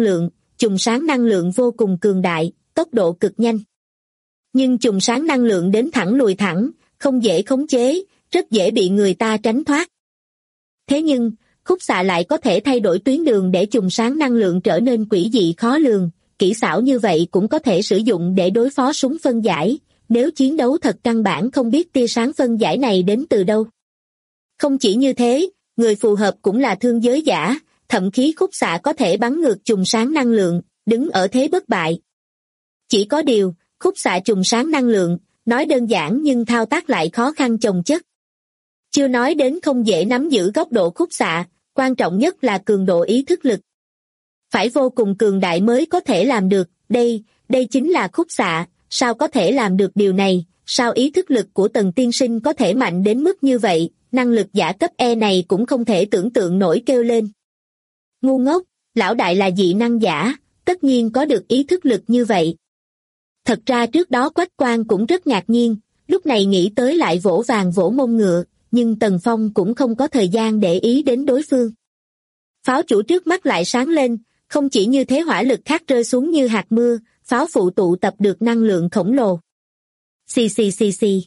sáng năng lượng vô cùng cường đại, tốc độ cực nhanh. Nhưng chùm sáng năng lượng đến thẳng lùi thẳng, không dễ khống chế, rất dễ bị người ta tránh thoát. Thế nhưng, khúc xạ lại có thể thay đổi tuyến đường để chùm sáng năng lượng trở nên quỷ dị khó lường, kỹ xảo như vậy cũng có thể sử dụng để đối phó súng phân giải, nếu chiến đấu thật căn bản không biết tia sáng phân giải này đến từ đâu. Không chỉ như thế, người phù hợp cũng là thương giới giả, thậm chí khúc xạ có thể bắn ngược chùm sáng năng lượng, đứng ở thế bất bại. Chỉ có điều, khúc xạ chùm sáng năng lượng, nói đơn giản nhưng thao tác lại khó khăn chồng chất. Chưa nói đến không dễ nắm giữ góc độ khúc xạ, quan trọng nhất là cường độ ý thức lực. Phải vô cùng cường đại mới có thể làm được, đây chính là khúc xạ, sao có thể làm được điều này, sao ý thức lực của Tần tiên sinh có thể mạnh đến mức như vậy, năng lực giả cấp E này cũng không thể tưởng tượng nổi kêu lên. Ngu ngốc, lão đại là dị năng giả, tất nhiên có được ý thức lực như vậy. Thật ra trước đó Quách Quang cũng rất ngạc nhiên, lúc này nghĩ tới lại vỗ vàng vỗ mông ngựa, nhưng Tần Phong cũng không có thời gian để ý đến đối phương. Pháo chủ trước mắt lại sáng lên, không chỉ như thế hỏa lực khác rơi xuống như hạt mưa, pháo phụ tụ tập được năng lượng khổng lồ. Xì xì xì xì.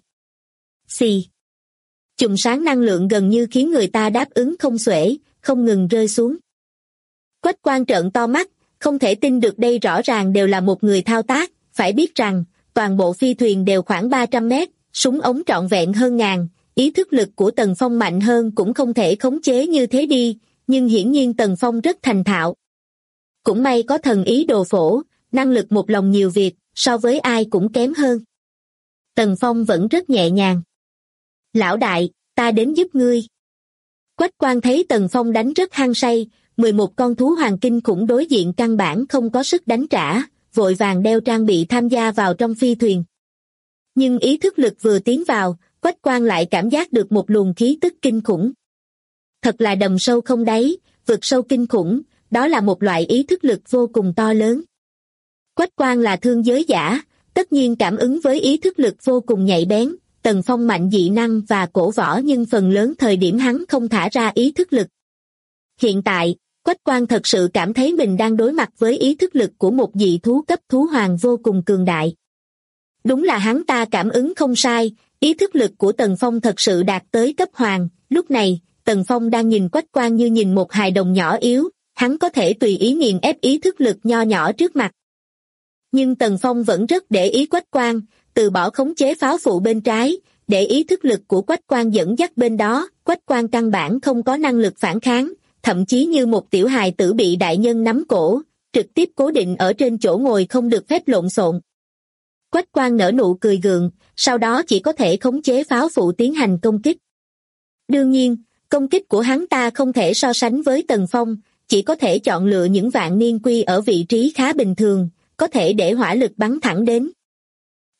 Xì. Chùm sáng năng lượng gần như khiến người ta đáp ứng không xuể, không ngừng rơi xuống. Quách Quang trợn to mắt, không thể tin được đây rõ ràng đều là một người thao tác, phải biết rằng, toàn bộ phi thuyền đều khoảng 300 mét, súng ống trọn vẹn hơn ngàn, ý thức lực của Tần Phong mạnh hơn cũng không thể khống chế như thế đi, nhưng hiển nhiên Tần Phong rất thành thạo. Cũng may có thần ý đồ phổ, năng lực một lòng nhiều việc, so với ai cũng kém hơn. Tần Phong vẫn rất nhẹ nhàng. Lão đại, ta đến giúp ngươi. Quách Quang thấy Tần Phong đánh rất hăng say, 11 con thú hoàng kinh khủng đối diện căn bản không có sức đánh trả, vội vàng đeo trang bị tham gia vào trong phi thuyền. Nhưng ý thức lực vừa tiến vào, Quách Quang lại cảm giác được một luồng khí tức kinh khủng. Thật là đầm sâu không đáy, vực sâu kinh khủng, đó là một loại ý thức lực vô cùng to lớn. Quách Quang là thương giới giả, tất nhiên cảm ứng với ý thức lực vô cùng nhạy bén, Tần Phong mạnh dị năng và cổ võ nhưng phần lớn thời điểm hắn không thả ra ý thức lực. Hiện tại, Quách Quang thật sự cảm thấy mình đang đối mặt với ý thức lực của một dị thú cấp thú hoàng vô cùng cường đại. Đúng là hắn ta cảm ứng không sai, ý thức lực của Tần Phong thật sự đạt tới cấp hoàng, lúc này, Tần Phong đang nhìn Quách Quang như nhìn một hài đồng nhỏ yếu, hắn có thể tùy ý nghiền ép ý thức lực nho nhỏ trước mặt. Nhưng Tần Phong vẫn rất để ý Quách Quang, từ bỏ khống chế pháo phụ bên trái, để ý thức lực của Quách Quang dẫn dắt bên đó, Quách Quang căn bản không có năng lực phản kháng, thậm chí như một tiểu hài tử bị đại nhân nắm cổ, trực tiếp cố định ở trên chỗ ngồi không được phép lộn xộn. Quách Quang nở nụ cười gượng, sau đó chỉ có thể khống chế pháo phụ tiến hành công kích. Đương nhiên, công kích của hắn ta không thể so sánh với Tần Phong, chỉ có thể chọn lựa những Vạn Niên Quy ở vị trí khá bình thường, có thể để hỏa lực bắn thẳng đến.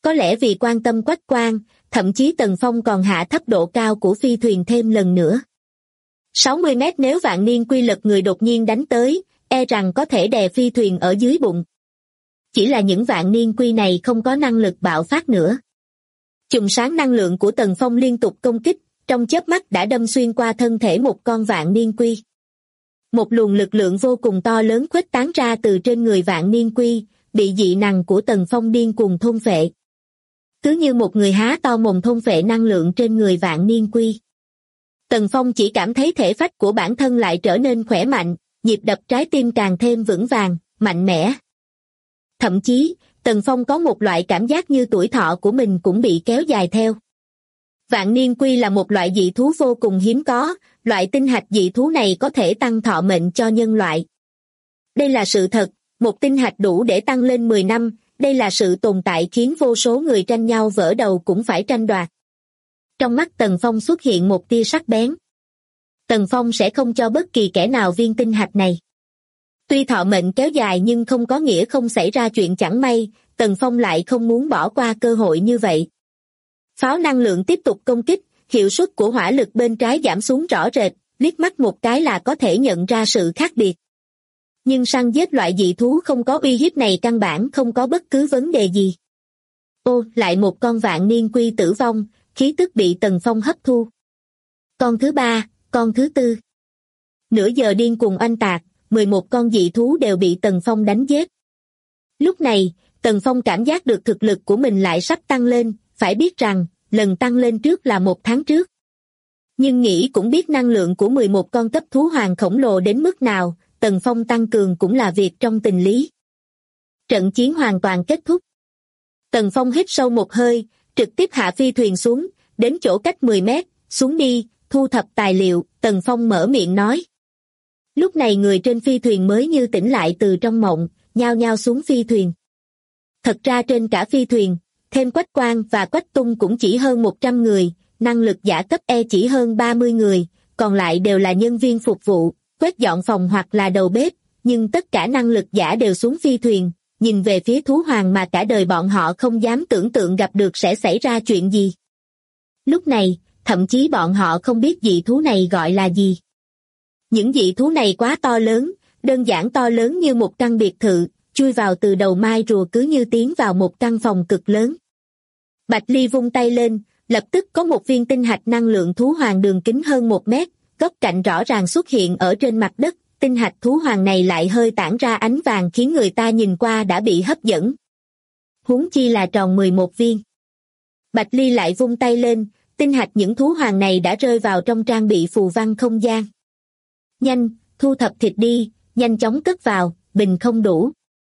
Có lẽ vì quan tâm Quách Quang, thậm chí Tần Phong còn hạ thấp độ cao của phi thuyền thêm lần nữa. 60 mét nếu Vạn Niên Quy lật người đột nhiên đánh tới, e rằng có thể đè phi thuyền ở dưới bụng. Chỉ là những Vạn Niên Quy này không có năng lực bạo phát nữa. Chùm sáng năng lượng của Tần Phong liên tục công kích, trong chớp mắt đã đâm xuyên qua thân thể một con Vạn Niên Quy. Một luồng lực lượng vô cùng to lớn khuếch tán ra từ trên người Vạn Niên Quy, bị dị năng của Tần Phong điên cuồng thôn phệ. Cứ như một người há to mồm thôn phệ năng lượng trên người Vạn Niên Quy. Tần Phong chỉ cảm thấy thể phách của bản thân lại trở nên khỏe mạnh, nhịp đập trái tim càng thêm vững vàng, mạnh mẽ. Thậm chí, Tần Phong có một loại cảm giác như tuổi thọ của mình cũng bị kéo dài theo. Vạn Niên Quy là một loại dị thú vô cùng hiếm có, loại tinh hạch dị thú này có thể tăng thọ mệnh cho nhân loại. Đây là sự thật, một tinh hạch đủ để tăng lên 10 năm, đây là sự tồn tại khiến vô số người tranh nhau vỡ đầu cũng phải tranh đoạt. Trong mắt Tần Phong xuất hiện một tia sắc bén. Tần Phong sẽ không cho bất kỳ kẻ nào viên tinh hạch này. Tuy thọ mệnh kéo dài nhưng không có nghĩa không xảy ra chuyện chẳng may, Tần Phong lại không muốn bỏ qua cơ hội như vậy. Pháo năng lượng tiếp tục công kích, hiệu suất của hỏa lực bên trái giảm xuống rõ rệt, liếc mắt một cái là có thể nhận ra sự khác biệt. Nhưng săn giết loại dị thú không có uy hiếp này căn bản không có bất cứ vấn đề gì. Ô, lại một con Vạn Niên Quy tử vong, khí tức bị Tần Phong hấp thu. Con thứ ba, con thứ tư. Nửa giờ điên cuồng oanh tạc, 11 con dị thú đều bị Tần Phong đánh giết. Lúc này, Tần Phong cảm giác được thực lực của mình lại sắp tăng lên, phải biết rằng, lần tăng lên trước là 1 tháng trước. Nhưng nghĩ cũng biết năng lượng của 11 con cấp thú hoàng khổng lồ đến mức nào, Tần Phong tăng cường cũng là việc trong tình lý. Trận chiến hoàn toàn kết thúc. Tần Phong hít sâu một hơi, trực tiếp hạ phi thuyền xuống, đến chỗ cách 10 mét, xuống đi, thu thập tài liệu, Tần Phong mở miệng nói. Lúc này người trên phi thuyền mới như tỉnh lại từ trong mộng, nhao nhao xuống phi thuyền. Thật ra trên cả phi thuyền, thêm Quách Quang và Quách Tung cũng chỉ hơn 100 người, năng lực giả cấp E chỉ hơn 30 người, còn lại đều là nhân viên phục vụ, quét dọn phòng hoặc là đầu bếp, nhưng tất cả năng lực giả đều xuống phi thuyền, nhìn về phía thú hoàng mà cả đời bọn họ không dám tưởng tượng gặp được sẽ xảy ra chuyện gì. Lúc này, thậm chí bọn họ không biết dị thú này gọi là gì. Những dị thú này quá to lớn, đơn giản to lớn như một căn biệt thự, chui vào từ đầu mai rùa cứ như tiến vào một căn phòng cực lớn. Bạch Ly vung tay lên, lập tức có một viên tinh hạch năng lượng thú hoàng đường kính hơn 1 mét, góc cạnh rõ ràng xuất hiện ở trên mặt đất, tinh hạch thú hoàng này lại hơi tản ra ánh vàng khiến người ta nhìn qua đã bị hấp dẫn. Huống chi là tròn 11 viên. Bạch Ly lại vung tay lên, tinh hạch những thú hoàng này đã rơi vào trong trang bị phù văn không gian. Nhanh, thu thập thịt đi, nhanh chóng cất vào, bình không đủ.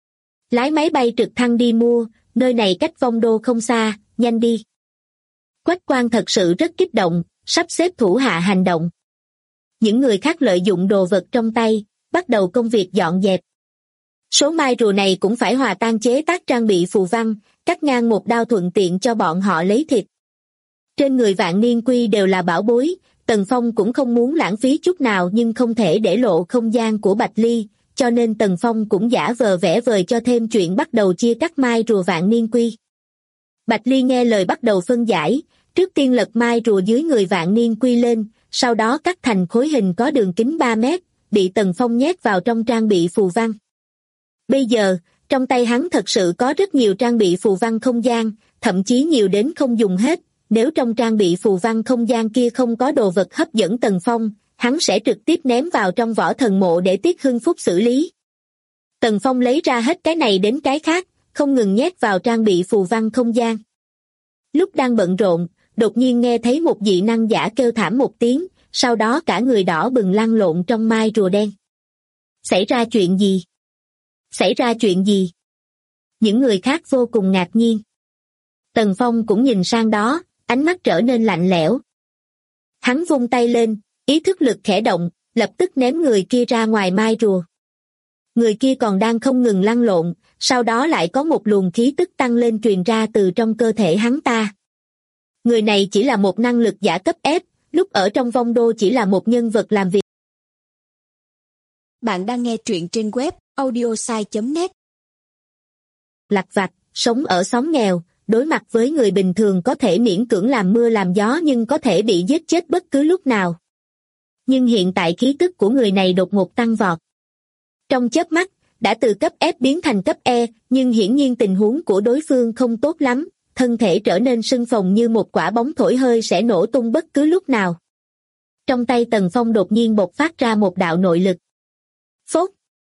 Lái máy bay trực thăng đi mua, nơi này cách Vong Đô không xa, nhanh đi. Quách Quang thật sự rất kích động, sắp xếp thủ hạ hành động. Những người khác lợi dụng đồ vật trong tay, bắt đầu công việc dọn dẹp. Số mai rùa này cũng phải hòa tan chế tác trang bị phù văn, cắt ngang một đao thuận tiện cho bọn họ lấy thịt. Trên người Vạn Niên Quy đều là bảo bối, Tần Phong cũng không muốn lãng phí chút nào nhưng không thể để lộ không gian của Bạch Ly, cho nên Tần Phong cũng giả vờ vẽ vời cho thêm chuyện bắt đầu chia cắt mai rùa Vạn Niên Quy. Bạch Ly nghe lời bắt đầu phân giải, trước tiên lật mai rùa dưới người Vạn Niên Quy lên, sau đó cắt thành khối hình có đường kính 3 mét, bị Tần Phong nhét vào trong trang bị phù văn. Bây giờ, trong tay hắn thật sự có rất nhiều trang bị phù văn không gian, thậm chí nhiều đến không dùng hết, nếu trong trang bị phù văn không gian kia không có đồ vật hấp dẫn Tần Phong, hắn sẽ trực tiếp ném vào trong võ thần mộ để Tiết Hưng Phúc xử lý. Tần Phong lấy ra hết cái này đến cái khác, không ngừng nhét vào trang bị phù văn không gian. Lúc đang bận rộn, đột nhiên nghe thấy một dị năng giả kêu thảm một tiếng, sau đó cả người đỏ bừng lăn lộn trong mai rùa đen. Xảy ra chuyện gì? Xảy ra chuyện gì? Những người khác vô cùng ngạc nhiên. Tần Phong cũng nhìn sang đó, ánh mắt trở nên lạnh lẽo. Hắn vung tay lên, ý thức lực khẽ động, lập tức ném người kia ra ngoài mai rùa. Người kia còn đang không ngừng lăn lộn, sau đó lại có một luồng khí tức tăng lên truyền ra từ trong cơ thể hắn ta. Người này chỉ là một năng lực giả cấp F, lúc ở trong Vong Đô chỉ là một nhân vật làm việc. Bạn đang nghe truyện trên web audiosai.net. Lặt vặt, sống ở xóm nghèo, đối mặt với người bình thường có thể miễn cưỡng làm mưa làm gió nhưng có thể bị giết chết bất cứ lúc nào. Nhưng hiện tại khí tức của người này đột ngột tăng vọt. Trong chớp mắt, đã từ cấp F biến thành cấp E, nhưng hiển nhiên tình huống của đối phương không tốt lắm, thân thể trở nên sưng phồng như một quả bóng thổi hơi sẽ nổ tung bất cứ lúc nào. Trong tay Tần Phong đột nhiên bộc phát ra một đạo nội lực. Phốt!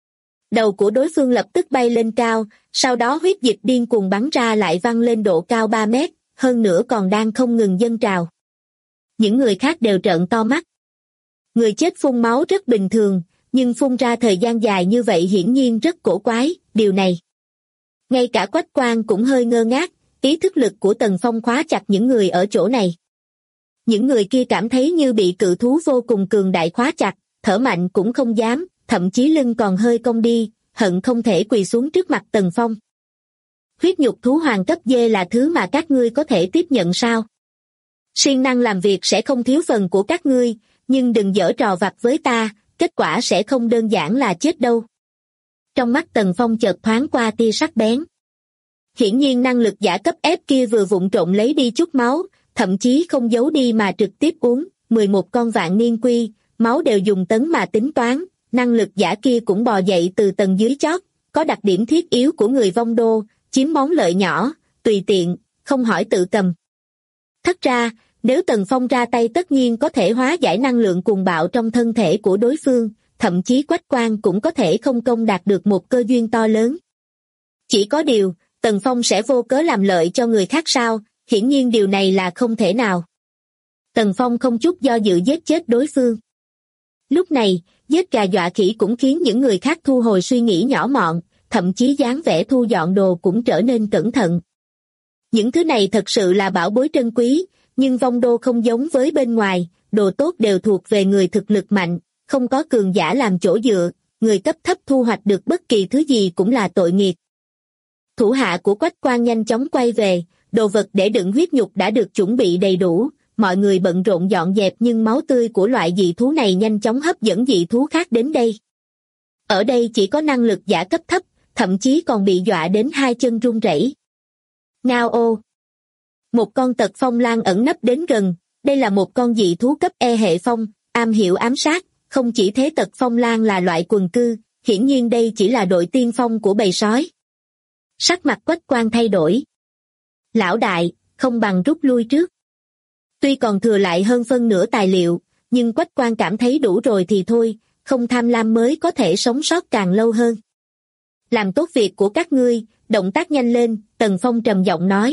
Đầu của đối phương lập tức bay lên cao, sau đó huyết dịch điên cuồng bắn ra lại văng lên độ cao 3 mét, hơn nữa còn đang không ngừng dâng trào. Những người khác đều trợn to mắt. Người chết phun máu rất bình thường, nhưng phun ra thời gian dài như vậy hiển nhiên rất cổ quái, điều này. Ngay cả Quách Quang cũng hơi ngơ ngác, ý thức lực của Tần Phong khóa chặt những người ở chỗ này. Những người kia cảm thấy như bị cự thú vô cùng cường đại khóa chặt, thở mạnh cũng không dám, thậm chí lưng còn hơi cong đi, hận không thể quỳ xuống trước mặt Tần Phong. Huyết nhục thú hoàng cấp D là thứ mà các ngươi có thể tiếp nhận sao? Siêng năng làm việc sẽ không thiếu phần của các ngươi, nhưng đừng giở trò vặt với ta, kết quả sẽ không đơn giản là chết đâu. Trong mắt Tần Phong chợt thoáng qua tia sắc bén. Hiển nhiên năng lực giả cấp F kia vừa vụng trộn lấy đi chút máu, thậm chí không giấu đi mà trực tiếp uống, 11 con vạn niên quy, máu đều dùng tấn mà tính toán, năng lực giả kia cũng bò dậy từ tầng dưới chót, có đặc điểm thiết yếu của người vong đô, chiếm món lợi nhỏ, tùy tiện, không hỏi tự cầm. Thật ra, nếu Tần Phong ra tay tất nhiên có thể hóa giải năng lượng cuồng bạo trong thân thể của đối phương, thậm chí Quách Quang cũng có thể không công đạt được một cơ duyên to lớn. Chỉ có điều, Tần Phong sẽ vô cớ làm lợi cho người khác sao, hiển nhiên điều này là không thể nào. Tần Phong không chút do dự giết chết đối phương. Lúc này, giết gà dọa khỉ cũng khiến những người khác thu hồi suy nghĩ nhỏ mọn, thậm chí dáng vẻ thu dọn đồ cũng trở nên cẩn thận. Những thứ này thật sự là bảo bối trân quý, nhưng vong đô không giống với bên ngoài, đồ tốt đều thuộc về người thực lực mạnh, không có cường giả làm chỗ dựa, người cấp thấp thu hoạch được bất kỳ thứ gì cũng là tội nghiệp. Thủ hạ của Quách Quang nhanh chóng quay về, đồ vật để đựng huyết nhục đã được chuẩn bị đầy đủ, mọi người bận rộn dọn dẹp nhưng máu tươi của loại dị thú này nhanh chóng hấp dẫn dị thú khác đến đây. Ở đây chỉ có năng lực giả cấp thấp, thậm chí còn bị dọa đến hai chân run rẩy. Ngao ô! Một con tật phong lang ẩn nấp đến gần, đây là một con dị thú cấp E hệ phong, am hiểu ám sát, không chỉ thế tật phong lang là loại quần cư, hiển nhiên đây chỉ là đội tiên phong của bầy sói. Sắc mặt Quách Quang thay đổi. Lão đại, không bằng rút lui trước. Tuy còn thừa lại hơn phân nửa tài liệu, nhưng Quách Quang cảm thấy đủ rồi thì thôi, không tham lam mới có thể sống sót càng lâu hơn. Làm tốt việc của các ngươi, động tác nhanh lên, Tần Phong trầm giọng nói.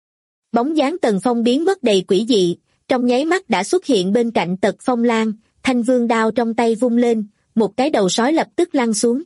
Bóng dáng Tần Phong biến mất đầy quỷ dị, trong nháy mắt đã xuất hiện bên cạnh tật phong lang, thanh vương đao trong tay vung lên, một cái đầu sói lập tức lăn xuống.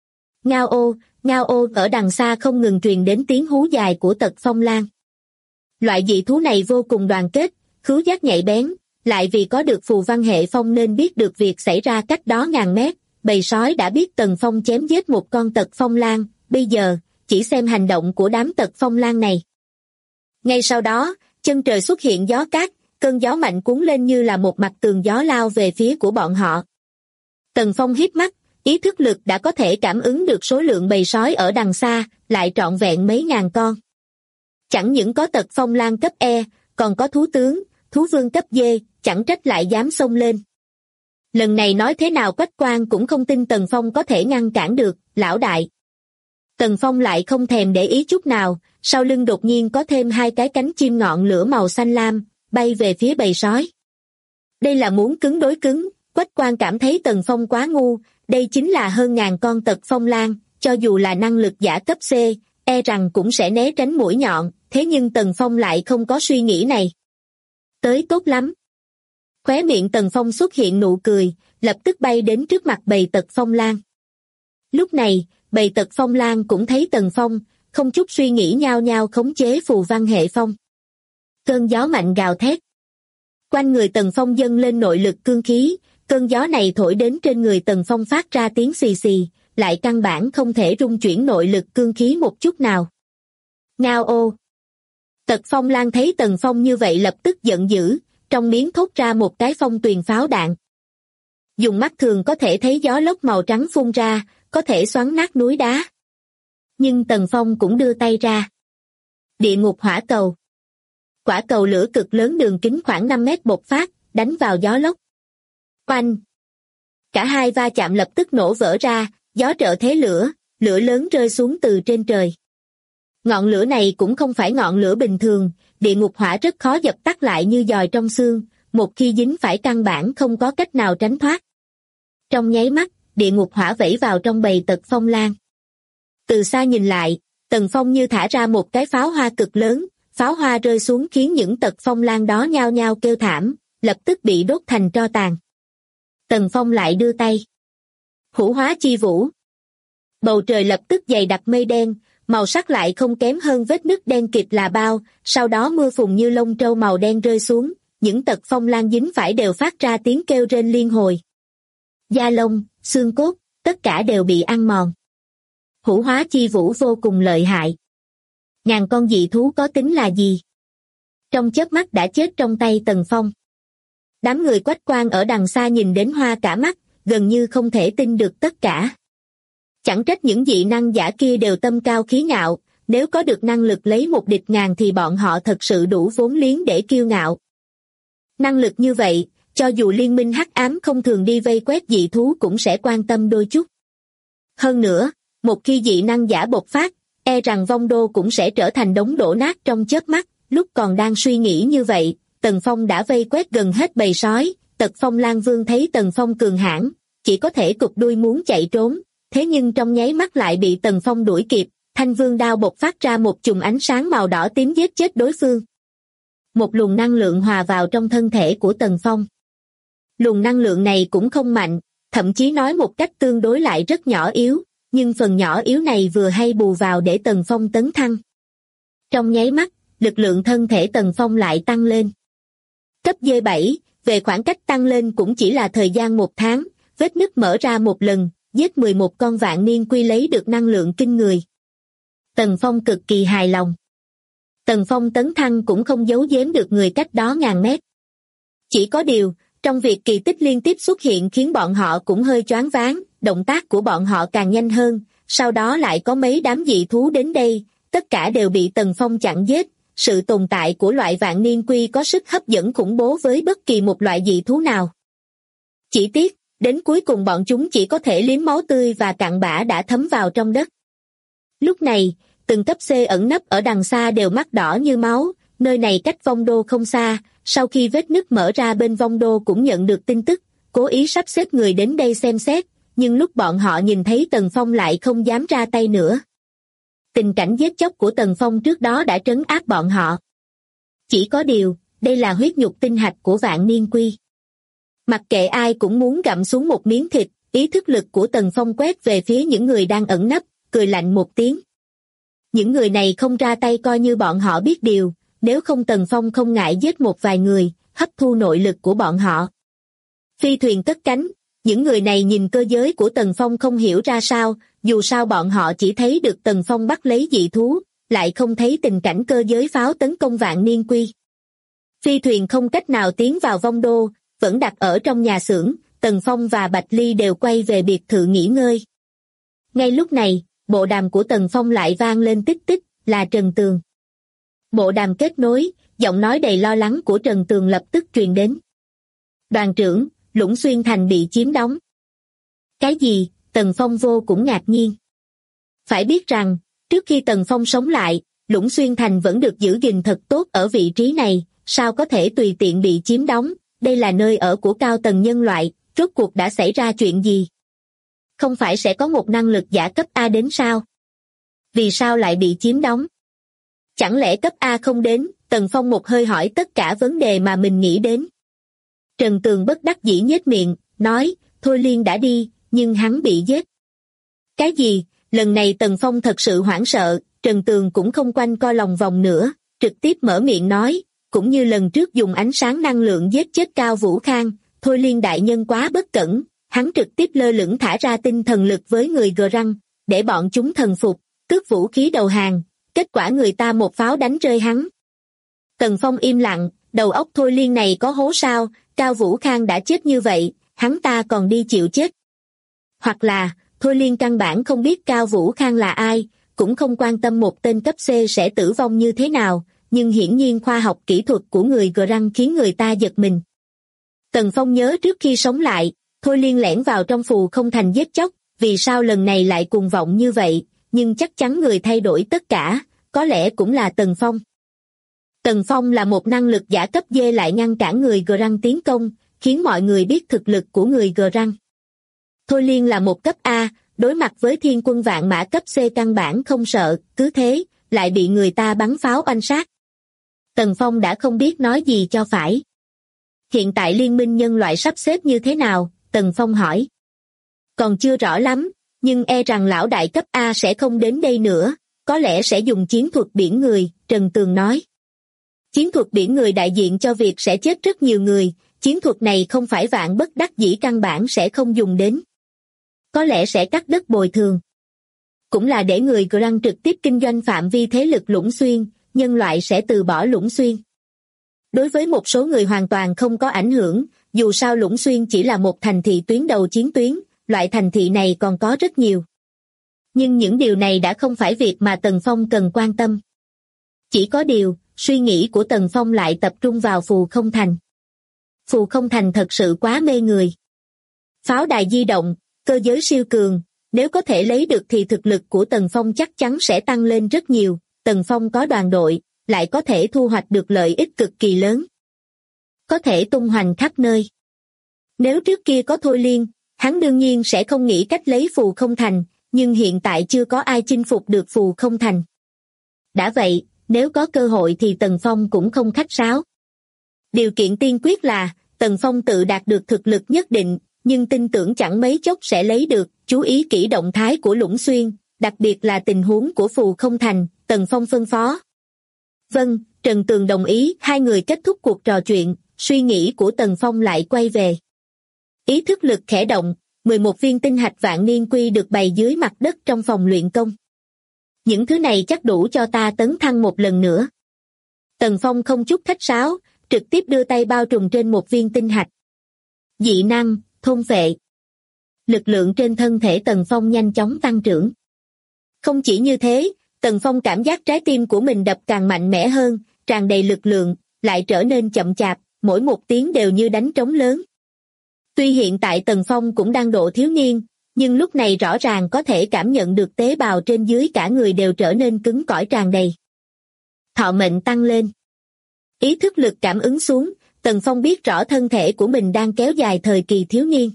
Ngao ô ở đằng xa không ngừng truyền đến tiếng hú dài của tật phong lang. Loại dị thú này vô cùng đoàn kết, khứu giác nhạy bén, lại vì có được phù văn hệ phong nên biết được việc xảy ra cách đó ngàn mét, bầy sói đã biết Tần Phong chém giết một con tật phong lang, bây giờ, chỉ xem hành động của đám tật phong lang này. Ngay sau đó, chân trời xuất hiện gió cát, cơn gió mạnh cuốn lên như là một mặt tường gió lao về phía của bọn họ. Tần Phong híp mắt, ý thức lực đã có thể cảm ứng được số lượng bầy sói ở đằng xa, lại trọn vẹn mấy ngàn con. Chẳng những có tật phong lang cấp E, còn có thú tướng, thú vương cấp D, chẳng trách lại dám xông lên. Lần này nói thế nào Quách Quang cũng không tin Tần Phong có thể ngăn cản được, lão đại. Tần Phong lại không thèm để ý chút nào, sau lưng đột nhiên có thêm hai cái cánh chim ngọn lửa màu xanh lam, bay về phía bầy sói. Đây là muốn cứng đối cứng, Quách Quang cảm thấy Tần Phong quá ngu, đây chính là hơn ngàn con tật phong lang, cho dù là năng lực giả cấp C, e rằng cũng sẽ né tránh mũi nhọn, thế nhưng Tần Phong lại không có suy nghĩ này. Tới tốt lắm. Khóe miệng Tần Phong xuất hiện nụ cười, lập tức bay đến trước mặt bầy tật phong lang. Lúc này, bầy tật phong lang cũng thấy Tần Phong, không chút suy nghĩ nhao nhao khống chế phù văn hệ phong. Cơn gió mạnh gào thét. Quanh người Tần Phong dâng lên nội lực cương khí, cơn gió này thổi đến trên người Tần Phong phát ra tiếng xì xì, lại căn bản không thể rung chuyển nội lực cương khí một chút nào. Ngao ô! Tật phong lang thấy Tần Phong như vậy lập tức giận dữ, trong miếng thốt ra một cái phong tuyền pháo đạn. Dùng mắt thường có thể thấy gió lốc màu trắng phun ra, có thể xoắn nát núi đá. Nhưng Tần Phong cũng đưa tay ra. Địa ngục hỏa cầu. Quả cầu lửa cực lớn đường kính khoảng 5 mét bộc phát, đánh vào gió lốc. Oanh! Cả hai va chạm lập tức nổ vỡ ra, gió trợ thế lửa, lửa lớn rơi xuống từ trên trời. Ngọn lửa này cũng không phải ngọn lửa bình thường, địa ngục hỏa rất khó dập tắt lại như giòi trong xương, một khi dính phải căn bản không có cách nào tránh thoát. Trong nháy mắt, địa ngục hỏa vẩy vào trong bầy tật phong lan. Từ xa nhìn lại, Tần Phong như thả ra một cái pháo hoa cực lớn, pháo hoa rơi xuống khiến những tật phong lan đó nhao nhao kêu thảm, lập tức bị đốt thành tro tàn. Tần Phong lại đưa tay. Hủ hóa chi vũ. Bầu trời lập tức dày đặc mây đen, màu sắc lại không kém hơn vết nứt đen kịt là bao, sau đó mưa phùn như lông trâu màu đen rơi xuống, những tật phong lan dính phải đều phát ra tiếng kêu rên liên hồi. Da lông, xương cốt, tất cả đều bị ăn mòn. Hủ hóa chi vũ vô cùng lợi hại. Ngàn con dị thú có tính là gì? Trong chớp mắt đã chết trong tay Tần Phong. Đám người Quách Quan ở đằng xa nhìn đến hoa cả mắt, gần như không thể tin được tất cả. Chẳng trách những dị năng giả kia đều tâm cao khí ngạo, nếu có được năng lực lấy một địch ngàn thì bọn họ thật sự đủ vốn liếng để kiêu ngạo. Năng lực như vậy, cho dù liên minh hắc ám không thường đi vây quét dị thú cũng sẽ quan tâm đôi chút. Hơn nữa, một khi dị năng giả bộc phát, e rằng Vong Đô cũng sẽ trở thành đống đổ nát trong chớp mắt. Lúc còn đang suy nghĩ như vậy, Tần Phong đã vây quét gần hết bầy sói. Tật Phong Lan Vương thấy Tần Phong cường hãn, chỉ có thể cụp đuôi muốn chạy trốn, thế nhưng trong nháy mắt lại bị Tần Phong đuổi kịp. Thanh Vương đao bộc phát ra một chùm ánh sáng màu đỏ tím giết chết đối phương. Một luồng năng lượng hòa vào trong thân thể của Tần Phong. Luồng năng lượng này cũng không mạnh, thậm chí nói một cách tương đối lại rất nhỏ yếu, nhưng phần nhỏ yếu này vừa hay bù vào để Tần Phong tấn thăng. Trong nháy mắt, lực lượng thân thể Tần Phong lại tăng lên. Cấp D7, về khoảng cách tăng lên cũng chỉ là thời gian 1 tháng, vết nứt mở ra một lần, giết 11 con vạn niên quy lấy được năng lượng kinh người. Tần Phong cực kỳ hài lòng. Tần Phong tấn thăng cũng không giấu giếm được người cách đó ngàn mét. Chỉ có điều, trong việc kỳ tích liên tiếp xuất hiện khiến bọn họ cũng hơi choáng váng, động tác của bọn họ càng nhanh hơn, sau đó lại có mấy đám dị thú đến đây, tất cả đều bị Tần Phong chặn giết. Sự tồn tại của loại vạn niên quy có sức hấp dẫn khủng bố với bất kỳ một loại dị thú nào. Chỉ tiếc, đến cuối cùng bọn chúng chỉ có thể liếm máu tươi và cặn bã đã thấm vào trong đất. Lúc này, từng cấp C ẩn nấp ở đằng xa đều mắt đỏ như máu, nơi này cách Vong Đô không xa, sau khi vết nứt mở ra bên Vong Đô cũng nhận được tin tức, cố ý sắp xếp người đến đây xem xét, nhưng lúc bọn họ nhìn thấy Tần Phong lại không dám ra tay nữa. Tình cảnh giết chóc của Tần Phong trước đó đã trấn áp bọn họ. Chỉ có điều, đây là huyết nhục tinh hạch của vạn niên quy. Mặc kệ ai cũng muốn gặm xuống một miếng thịt, ý thức lực của Tần Phong quét về phía những người đang ẩn nấp, cười lạnh một tiếng. Những người này không ra tay coi như bọn họ biết điều, nếu không Tần Phong không ngại giết một vài người, hấp thu nội lực của bọn họ. Phi thuyền cất cánh, những người này nhìn cơ giới của Tần Phong không hiểu ra sao, dù sao bọn họ chỉ thấy được Tần Phong bắt lấy dị thú, lại không thấy tình cảnh cơ giới pháo tấn công vạn niên quy. Phi thuyền không cách nào tiến vào Vong Đô, vẫn đặt ở trong nhà xưởng, Tần Phong và Bạch Ly đều quay về biệt thự nghỉ ngơi. Ngay lúc này, bộ đàm của Tần Phong lại vang lên tích tích, là Trần Tường. Bộ đàm kết nối, giọng nói đầy lo lắng của Trần Tường lập tức truyền đến. Đoàn trưởng, Lũng Xuyên Thành bị chiếm đóng. Cái gì? Tần Phong vô cũng ngạc nhiên. Phải biết rằng, trước khi Tần Phong sống lại, Lũng Xuyên Thành vẫn được giữ gìn thật tốt ở vị trí này, sao có thể tùy tiện bị chiếm đóng, đây là nơi ở của cao tầng nhân loại, rốt cuộc đã xảy ra chuyện gì? Không phải sẽ có một năng lực giả cấp A đến sao? Vì sao lại bị chiếm đóng? Chẳng lẽ cấp A không đến? Tần Phong một hơi hỏi tất cả vấn đề mà mình nghĩ đến. Trần Tường bất đắc dĩ nhếch miệng, nói, Thôi Liên đã đi, nhưng hắn bị giết. Cái gì? Lần này Tần Phong thật sự hoảng sợ, Trần Tường cũng không quanh co lòng vòng nữa, trực tiếp mở miệng nói, cũng như lần trước dùng ánh sáng năng lượng giết chết Cao Vũ Khang, Thôi Liên đại nhân quá bất cẩn, hắn trực tiếp lơ lửng thả ra tinh thần lực với người gờ răng, để bọn chúng thần phục, tước vũ khí đầu hàng, kết quả người ta một pháo đánh rơi hắn. Tần Phong im lặng, đầu óc Thôi Liên này có hố sao, Cao Vũ Khang đã chết như vậy, hắn ta còn đi chịu chết. Hoặc là, Thôi Liên căn bản không biết Cao Vũ Khang là ai, cũng không quan tâm một tên cấp C sẽ tử vong như thế nào, nhưng hiển nhiên khoa học kỹ thuật của người Grant khiến người ta giật mình. Tần Phong nhớ trước khi sống lại, Thôi Liên lẻn vào trong phù không thành giết chóc, vì sao lần này lại cuồng vọng như vậy, nhưng chắc chắn người thay đổi tất cả, có lẽ cũng là Tần Phong. Tần Phong là một năng lực giả cấp D lại ngăn cản người Grant tiến công, khiến mọi người biết thực lực của người Grant. Thôi Liên là một cấp A, đối mặt với thiên quân vạn mã cấp C căn bản không sợ, cứ thế, lại bị người ta bắn pháo oanh sát. Tần Phong đã không biết nói gì cho phải. Hiện tại liên minh nhân loại sắp xếp như thế nào, Tần Phong hỏi. Còn chưa rõ lắm, nhưng e rằng lão đại cấp A sẽ không đến đây nữa, có lẽ sẽ dùng chiến thuật biển người, Trần Tường nói. Chiến thuật biển người đại diện cho việc sẽ chết rất nhiều người, chiến thuật này không phải vạn bất đắc dĩ căn bản sẽ không dùng đến. Có lẽ sẽ cắt đất bồi thường. Cũng là để người Grant trực tiếp kinh doanh phạm vi thế lực Lũng Xuyên, nhân loại sẽ từ bỏ Lũng Xuyên. Đối với một số người hoàn toàn không có ảnh hưởng, dù sao Lũng Xuyên chỉ là một thành thị tuyến đầu chiến tuyến, loại thành thị này còn có rất nhiều. Nhưng những điều này đã không phải việc mà Tần Phong cần quan tâm. Chỉ có điều, suy nghĩ của Tần Phong lại tập trung vào Phù Không Thành. Phù Không Thành thật sự quá mê người. Pháo đài di động, cơ giới siêu cường, nếu có thể lấy được thì thực lực của Tần Phong chắc chắn sẽ tăng lên rất nhiều. Tần Phong có đoàn đội, lại có thể thu hoạch được lợi ích cực kỳ lớn. Có thể tung hoành khắp nơi. Nếu trước kia có Thôi Liên, hắn đương nhiên sẽ không nghĩ cách lấy Phù Không Thành, nhưng hiện tại chưa có ai chinh phục được Phù Không Thành. Đã vậy, nếu có cơ hội thì Tần Phong cũng không khách sáo. Điều kiện tiên quyết là, Tần Phong tự đạt được thực lực nhất định, nhưng tin tưởng chẳng mấy chốc sẽ lấy được, chú ý kỹ động thái của Lũng Xuyên, đặc biệt là tình huống của Phù Không Thành, Tần Phong phân phó. Vâng, Trần Tường đồng ý, hai người kết thúc cuộc trò chuyện, suy nghĩ của Tần Phong lại quay về. Ý thức lực khẽ động, 11 viên tinh hạch vạn niên quy được bày dưới mặt đất trong phòng luyện công. Những thứ này chắc đủ cho ta tấn thăng một lần nữa. Tần Phong không chút khách sáo, trực tiếp đưa tay bao trùm trên một viên tinh hạch. Dị năng, thôn phệ. Lực lượng trên thân thể Tần Phong nhanh chóng tăng trưởng. Không chỉ như thế, Tần Phong cảm giác trái tim của mình đập càng mạnh mẽ hơn, tràn đầy lực lượng, lại trở nên chậm chạp, mỗi một tiếng đều như đánh trống lớn. Tuy hiện tại Tần Phong cũng đang độ thiếu niên, nhưng lúc này rõ ràng có thể cảm nhận được tế bào trên dưới cả người đều trở nên cứng cỏi tràn đầy. Thọ mệnh tăng lên. Ý thức lực cảm ứng xuống, Tần Phong biết rõ thân thể của mình đang kéo dài thời kỳ thiếu niên.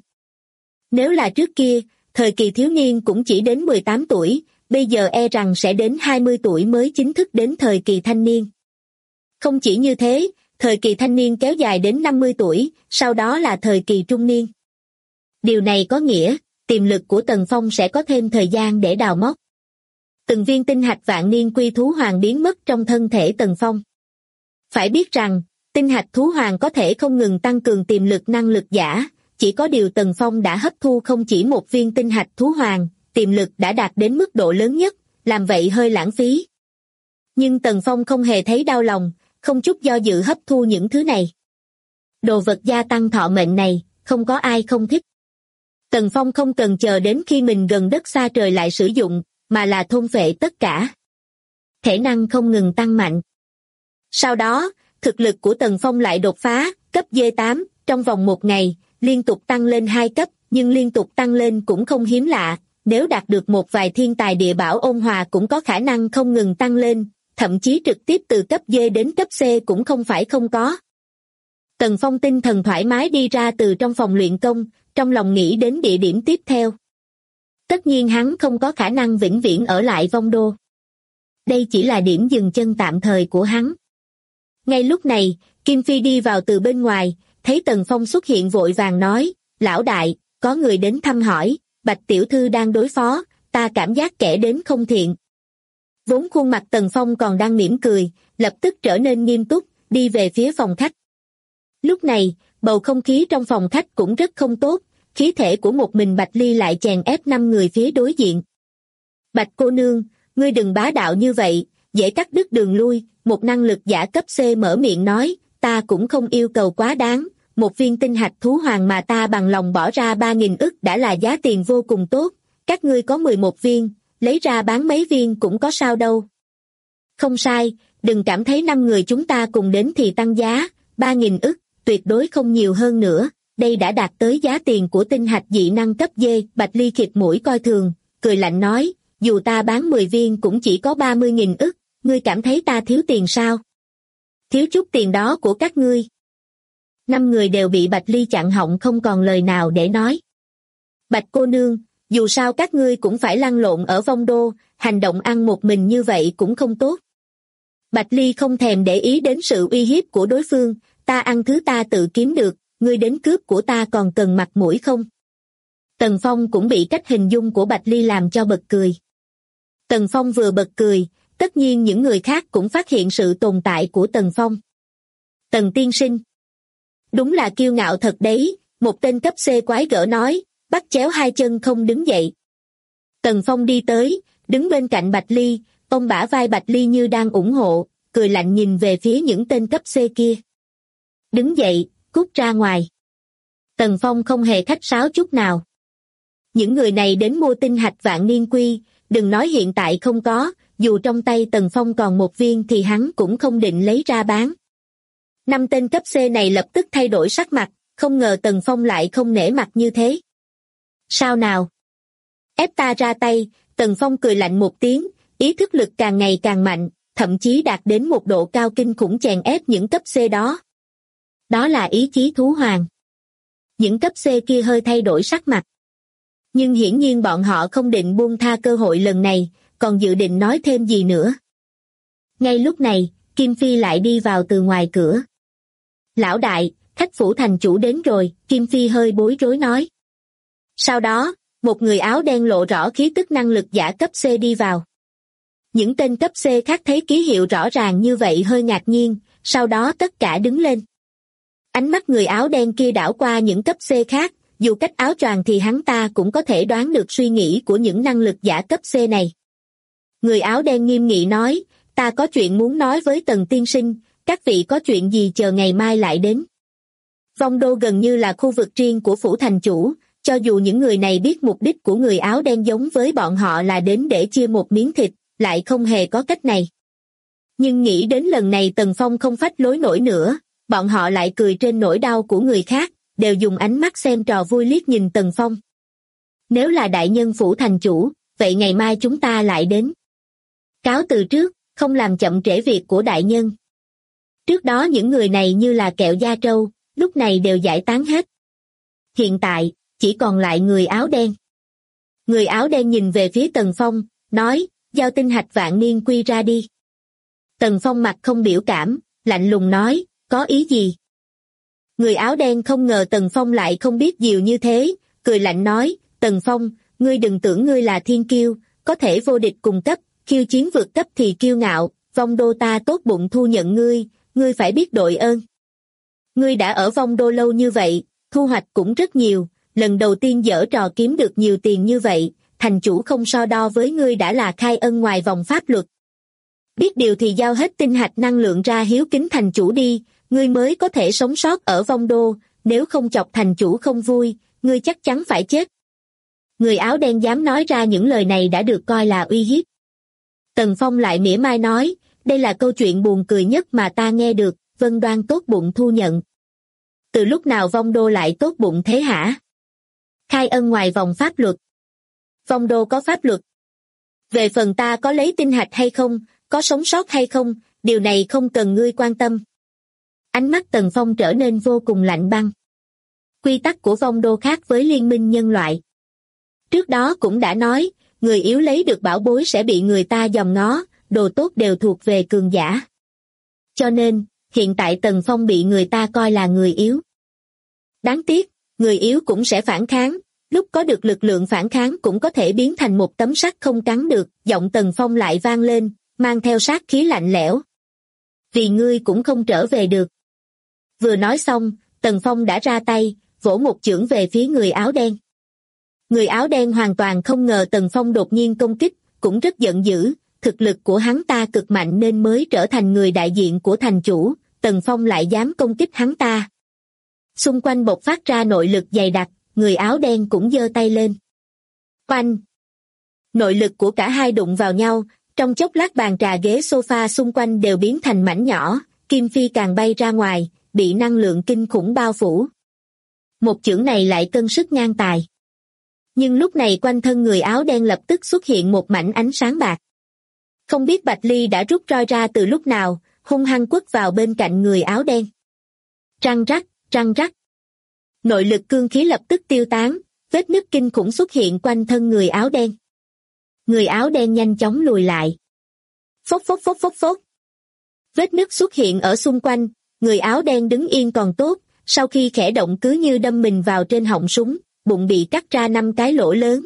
Nếu là trước kia, thời kỳ thiếu niên cũng chỉ đến 18 tuổi, bây giờ e rằng sẽ đến 20 tuổi mới chính thức đến thời kỳ thanh niên. Không chỉ như thế, thời kỳ thanh niên kéo dài đến 50 tuổi, sau đó là thời kỳ trung niên. Điều này có nghĩa, tiềm lực của Tần Phong sẽ có thêm thời gian để đào móc. Từng viên tinh hạch vạn niên quy thú hoàng biến mất trong thân thể Tần Phong. Phải biết rằng, tinh hạch thú hoàng có thể không ngừng tăng cường tiềm lực năng lực giả, chỉ có điều Tần Phong đã hấp thu không chỉ một viên tinh hạch thú hoàng, tiềm lực đã đạt đến mức độ lớn nhất, làm vậy hơi lãng phí. Nhưng Tần Phong không hề thấy đau lòng, không chút do dự hấp thu những thứ này. Đồ vật gia tăng thọ mệnh này, không có ai không thích. Tần Phong không cần chờ đến khi mình gần đất xa trời lại sử dụng, mà là thôn phệ tất cả. Thể năng không ngừng tăng mạnh. Sau đó, thực lực của Tần Phong lại đột phá, cấp D8, trong vòng một ngày, liên tục tăng lên 2 cấp, nhưng liên tục tăng lên cũng không hiếm lạ, nếu đạt được một vài thiên tài địa bảo ôn hòa cũng có khả năng không ngừng tăng lên, thậm chí trực tiếp từ cấp D đến cấp C cũng không phải không có. Tần Phong tinh thần thoải mái đi ra từ trong phòng luyện công, trong lòng nghĩ đến địa điểm tiếp theo. Tất nhiên hắn không có khả năng vĩnh viễn ở lại Vong Đô. Đây chỉ là điểm dừng chân tạm thời của hắn. Ngay lúc này, Kim Phi đi vào từ bên ngoài, thấy Tần Phong xuất hiện vội vàng nói, lão đại, có người đến thăm hỏi, Bạch tiểu thư đang đối phó, ta cảm giác kẻ đến không thiện. Vốn khuôn mặt Tần Phong còn đang mỉm cười, lập tức trở nên nghiêm túc, đi về phía phòng khách. Lúc này, bầu không khí trong phòng khách cũng rất không tốt, khí thể của một mình Bạch Ly lại chèn ép 5 người phía đối diện. Bạch cô nương, ngươi đừng bá đạo như vậy, dễ cắt đứt đường lui, một năng lực giả cấp C mở miệng nói, ta cũng không yêu cầu quá đáng, một viên tinh hạch thú hoàng mà ta bằng lòng bỏ ra 3.000 ức đã là giá tiền vô cùng tốt, các ngươi có 11 viên, lấy ra bán mấy viên cũng có sao đâu. Không sai, đừng cảm thấy 5 người chúng ta cùng đến thì tăng giá, 3.000 ức, tuyệt đối không nhiều hơn nữa, đây đã đạt tới giá tiền của tinh hạch dị năng cấp D. Bạch Ly khịt mũi coi thường, cười lạnh nói, dù ta bán 10 viên cũng chỉ có 30.000 ức, ngươi cảm thấy ta thiếu tiền sao? Thiếu chút tiền đó của các ngươi. 5 người đều bị Bạch Ly chặn họng không còn lời nào để nói. Bạch cô nương, dù sao các ngươi cũng phải lăn lộn ở Vong Đô, hành động ăn một mình như vậy cũng không tốt. Bạch Ly không thèm để ý đến sự uy hiếp của đối phương, ta ăn thứ ta tự kiếm được, ngươi đến cướp của ta còn cần mặt mũi không? Tần Phong cũng bị cách hình dung của Bạch Ly làm cho bật cười. Tần Phong vừa bật cười, tất nhiên những người khác cũng phát hiện sự tồn tại của Tần Phong. Tần tiên sinh. Đúng là kiêu ngạo thật đấy, một tên cấp C quái gở nói, bắt chéo hai chân không đứng dậy. Tần Phong đi tới, đứng bên cạnh Bạch Ly, ông bả vai Bạch Ly như đang ủng hộ, cười lạnh nhìn về phía những tên cấp C kia. Đứng dậy, cút ra ngoài. Tần Phong không hề khách sáo chút nào. Những người này đến mua tinh hạch vạn niên quy, đừng nói hiện tại không có, dù trong tay Tần Phong còn một viên thì hắn cũng không định lấy ra bán. 5 tên cấp C này lập tức thay đổi sắc mặt, không ngờ Tần Phong lại không nể mặt như thế. Sao nào? Ép ta ra tay, Tần Phong cười lạnh một tiếng, ý thức lực càng ngày càng mạnh, thậm chí đạt đến một độ cao kinh khủng chèn ép những cấp C đó. Đó là ý chí thú hoàng. Những cấp C kia hơi thay đổi sắc mặt. Nhưng hiển nhiên bọn họ không định buông tha cơ hội lần này, còn dự định nói thêm gì nữa. Ngay lúc này, Kim Phi lại đi vào từ ngoài cửa. Lão đại, khách phủ thành chủ đến rồi, Kim Phi hơi bối rối nói. Sau đó, một người áo đen lộ rõ khí tức năng lực giả cấp C đi vào. Những tên cấp C khác thấy ký hiệu rõ ràng như vậy hơi ngạc nhiên, sau đó tất cả đứng lên. Ánh mắt người áo đen kia đảo qua những cấp C khác, dù cách áo choàng thì hắn ta cũng có thể đoán được suy nghĩ của những năng lực giả cấp C này. Người áo đen nghiêm nghị nói, ta có chuyện muốn nói với Tần tiên sinh, các vị có chuyện gì chờ ngày mai lại đến. Vong Đô gần như là khu vực riêng của phủ thành chủ, cho dù những người này biết mục đích của người áo đen giống với bọn họ là đến để chia một miếng thịt, lại không hề có cách này. Nhưng nghĩ đến lần này Tần Phong không phách lối nổi nữa, bọn họ lại cười trên nỗi đau của người khác, đều dùng ánh mắt xem trò vui liếc nhìn Tần Phong. Nếu là đại nhân phủ thành chủ, vậy ngày mai chúng ta lại đến. Cáo từ trước, không làm chậm trễ việc của đại nhân. Trước đó những người này như là kẹo da trâu, lúc này đều giải tán hết. Hiện tại, chỉ còn lại người áo đen. Người áo đen nhìn về phía Tần Phong, nói, giao tinh hạch vạn niên quy ra đi. Tần Phong mặt không biểu cảm, lạnh lùng nói, có ý gì? Người áo đen không ngờ Tần Phong lại không biết nhiều như thế, cười lạnh nói, Tần Phong, ngươi đừng tưởng ngươi là thiên kiêu, có thể vô địch cùng cấp, khiêu chiến vượt cấp thì kiêu ngạo, Vong Đô ta tốt bụng thu nhận ngươi phải biết đội ơn. Ngươi đã ở Vong Đô lâu như vậy, thu hoạch cũng rất nhiều, lần đầu tiên giở trò kiếm được nhiều tiền như vậy, thành chủ không so đo với ngươi đã là khai ân ngoài vòng pháp luật. Biết điều thì giao hết tinh hạch năng lượng ra hiếu kính thành chủ đi, ngươi mới có thể sống sót ở Vong Đô, nếu không chọc thành chủ không vui, ngươi chắc chắn phải chết. Người áo đen dám nói ra những lời này đã được coi là uy hiếp. Tần Phong lại mỉa mai nói, đây là câu chuyện buồn cười nhất mà ta nghe được, Vân Đoan tốt bụng thu nhận. Từ lúc nào Vong Đô lại tốt bụng thế hả? Khai ân ngoài vòng pháp luật. Vong Đô có pháp luật. Về phần ta có lấy tinh hạch hay không, có sống sót hay không, điều này không cần ngươi quan tâm. Ánh mắt Tần Phong trở nên vô cùng lạnh băng. Quy tắc của Vong Đô khác với liên minh nhân loại. Trước đó cũng đã nói, người yếu lấy được bảo bối sẽ bị người ta dòm ngó, đồ tốt đều thuộc về cường giả. Cho nên, hiện tại Tần Phong bị người ta coi là người yếu. Đáng tiếc, người yếu cũng sẽ phản kháng, lúc có được lực lượng phản kháng cũng có thể biến thành một tấm sắt không cắn được, giọng Tần Phong lại vang lên, mang theo sát khí lạnh lẽo. Vì ngươi cũng không trở về được. Vừa nói xong, Tần Phong đã ra tay, vỗ một chưởng về phía người áo đen. Người áo đen hoàn toàn không ngờ Tần Phong đột nhiên công kích, cũng rất giận dữ, thực lực của hắn ta cực mạnh nên mới trở thành người đại diện của thành chủ, Tần Phong lại dám công kích hắn ta. Xung quanh bộc phát ra nội lực dày đặc, người áo đen cũng giơ tay lên. Oanh! Nội lực của cả hai đụng vào nhau, trong chốc lát bàn trà ghế sofa xung quanh đều biến thành mảnh nhỏ, Kim Phi càng bay ra ngoài, bị năng lượng kinh khủng bao phủ. Một chưởng này lại cân sức ngang tài. Nhưng lúc này quanh thân người áo đen lập tức xuất hiện một mảnh ánh sáng bạc. Không biết Bạch Ly đã rút roi ra từ lúc nào, hung hăng quất vào bên cạnh người áo đen. Răng rắc, răng rắc. Nội lực cương khí lập tức tiêu tán, vết nứt kinh khủng xuất hiện quanh thân người áo đen. Người áo đen nhanh chóng lùi lại. Phốc phốc phốc phốc phốc. Vết nứt xuất hiện ở xung quanh, người áo đen đứng yên còn tốt, sau khi khẽ động cứ như đâm mình vào trên họng súng, bụng bị cắt ra 5 cái lỗ lớn.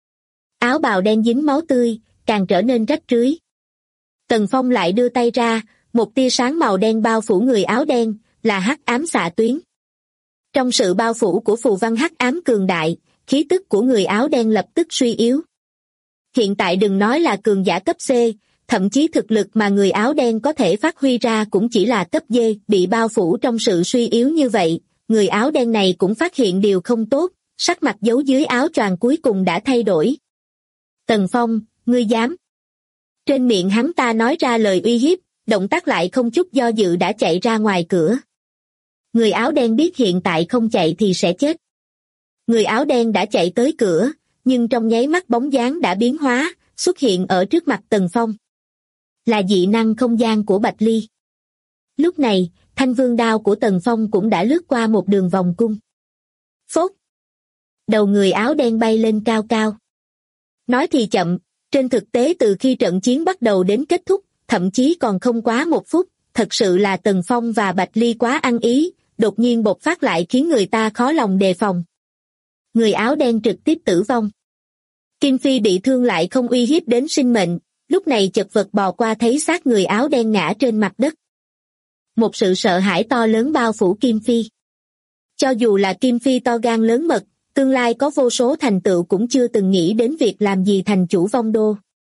Áo bào đen dính máu tươi, càng trở nên rách rưới. Tần Phong lại đưa tay ra, một tia sáng màu đen bao phủ người áo đen, là hắc ám xạ tuyến. Trong sự bao phủ của phù văn hắc ám cường đại, khí tức của người áo đen lập tức suy yếu. Hiện tại đừng nói là cường giả cấp C, thậm chí thực lực mà người áo đen có thể phát huy ra cũng chỉ là cấp D, bị bao phủ trong sự suy yếu như vậy, người áo đen này cũng phát hiện điều không tốt, sắc mặt giấu dưới áo choàng cuối cùng đã thay đổi. Tần Phong, ngươi dám? Trên miệng hắn ta nói ra lời uy hiếp, động tác lại không chút do dự đã chạy ra ngoài cửa. Người áo đen biết hiện tại không chạy thì sẽ chết. Người áo đen đã chạy tới cửa, nhưng trong nháy mắt bóng dáng đã biến hóa, xuất hiện ở trước mặt Tần Phong. Là dị năng không gian của Bạch Ly. Lúc này, thanh vương đao của Tần Phong cũng đã lướt qua một đường vòng cung. Phốt! Đầu người áo đen bay lên cao cao. Nói thì chậm, trên thực tế từ khi trận chiến bắt đầu đến kết thúc, thậm chí còn không quá 1 phút, thật sự là Tần Phong và Bạch Ly quá ăn ý, đột nhiên bộc phát lại khiến người ta khó lòng đề phòng. Người áo đen trực tiếp tử vong. Kim Phi bị thương lại không uy hiếp đến sinh mệnh, lúc này chật vật bò qua thấy xác người áo đen ngã trên mặt đất. Một sự sợ hãi to lớn bao phủ Kim Phi. Cho dù là Kim Phi to gan lớn mật, tương lai có vô số thành tựu cũng chưa từng nghĩ đến việc làm gì thành chủ Vong Đô.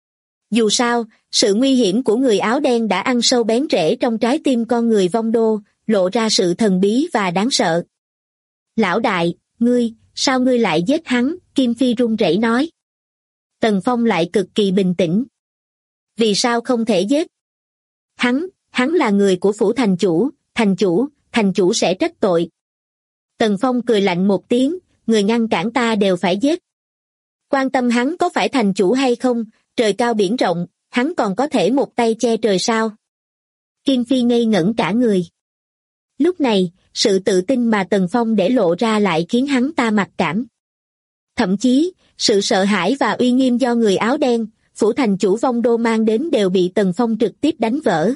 Dù sao, sự nguy hiểm của người áo đen đã ăn sâu bén rễ trong trái tim con người Vong Đô, lộ ra sự thần bí và đáng sợ. Lão đại, sao ngươi lại giết hắn? Kim Phi run rẩy nói. Tần Phong lại cực kỳ bình tĩnh. Vì sao không thể giết? Hắn là người của phủ thành chủ sẽ trách tội. Tần Phong cười lạnh một tiếng, người ngăn cản ta đều phải giết. Quan tâm hắn có phải thành chủ hay không, trời cao biển rộng, hắn còn có thể một tay che trời sao? Kim Phi ngây ngẩn cả người. Lúc này, sự tự tin mà Tần Phong để lộ ra lại khiến hắn ta mặc cảm. Thậm chí, sự sợ hãi và uy nghiêm do người áo đen, phủ thành chủ Vong Đô mang đến đều bị Tần Phong trực tiếp đánh vỡ.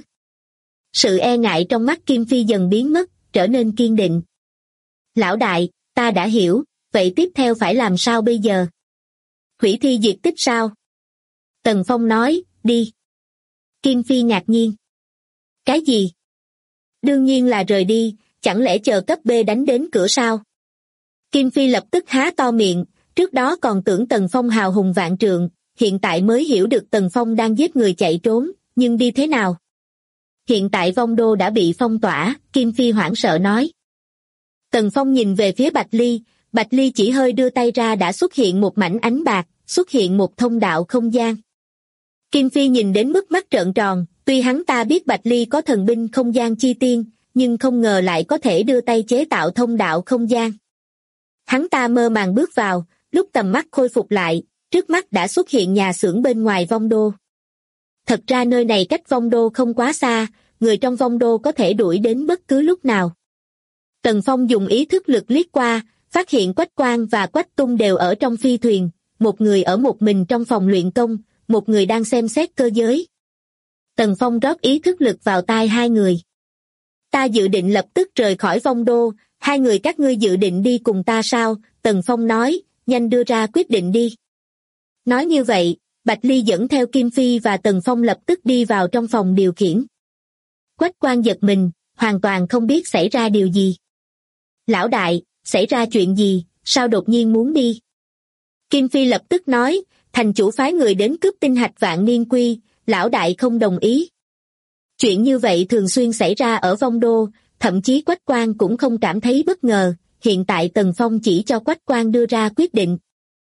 Sự e ngại trong mắt Kim Phi dần biến mất, trở nên kiên định. Lão đại, ta đã hiểu, vậy tiếp theo phải làm sao bây giờ? Hủy thi diệt tích sao? Tần Phong nói, đi. Kim Phi ngạc nhiên. Cái gì? Đương nhiên là rời đi, chẳng lẽ chờ cấp B đánh đến cửa sao? Kim Phi lập tức há to miệng, trước đó còn tưởng Tần Phong hào hùng vạn trượng, hiện tại mới hiểu được Tần Phong đang giết người chạy trốn, nhưng đi thế nào? Hiện tại Vong Đô đã bị phong tỏa, Kim Phi hoảng sợ nói. Tần Phong nhìn về phía Bạch Ly chỉ hơi đưa tay ra đã xuất hiện một mảnh ánh bạc, xuất hiện một thông đạo không gian. Kim Phi nhìn đến mức mắt trợn tròn, tuy hắn ta biết Bạch Ly có thần binh không gian chi tiên, nhưng không ngờ lại có thể đưa tay chế tạo thông đạo không gian. Hắn ta mơ màng bước vào, lúc tầm mắt khôi phục lại, trước mắt đã xuất hiện nhà xưởng bên ngoài Vong Đô. Thật ra nơi này cách Vong Đô không quá xa, người trong Vong Đô có thể đuổi đến bất cứ lúc nào. Tần Phong dùng ý thức lực liếc qua, phát hiện Quách Quang và Quách Tung đều ở trong phi thuyền, một người ở một mình trong phòng luyện công, một người đang xem xét cơ giới. Tần Phong rót ý thức lực vào tai hai người. Ta dự định lập tức rời khỏi Vong Đô, hai người các ngươi dự định đi cùng ta sao? Tần Phong nói, nhanh đưa ra quyết định đi. Nói như vậy, Bạch Ly dẫn theo Kim Phi và Tần Phong lập tức đi vào trong phòng điều khiển. Quách Quang giật mình, hoàn toàn không biết xảy ra điều gì. Lão đại, xảy ra chuyện gì, sao đột nhiên muốn đi? Kim Phi lập tức nói, thành chủ phái người đến cướp tinh hạch vạn niên quy, lão đại không đồng ý. Chuyện như vậy thường xuyên xảy ra ở Vong Đô, thậm chí Quách Quang cũng không cảm thấy bất ngờ, hiện tại Tần Phong chỉ cho Quách Quang đưa ra quyết định.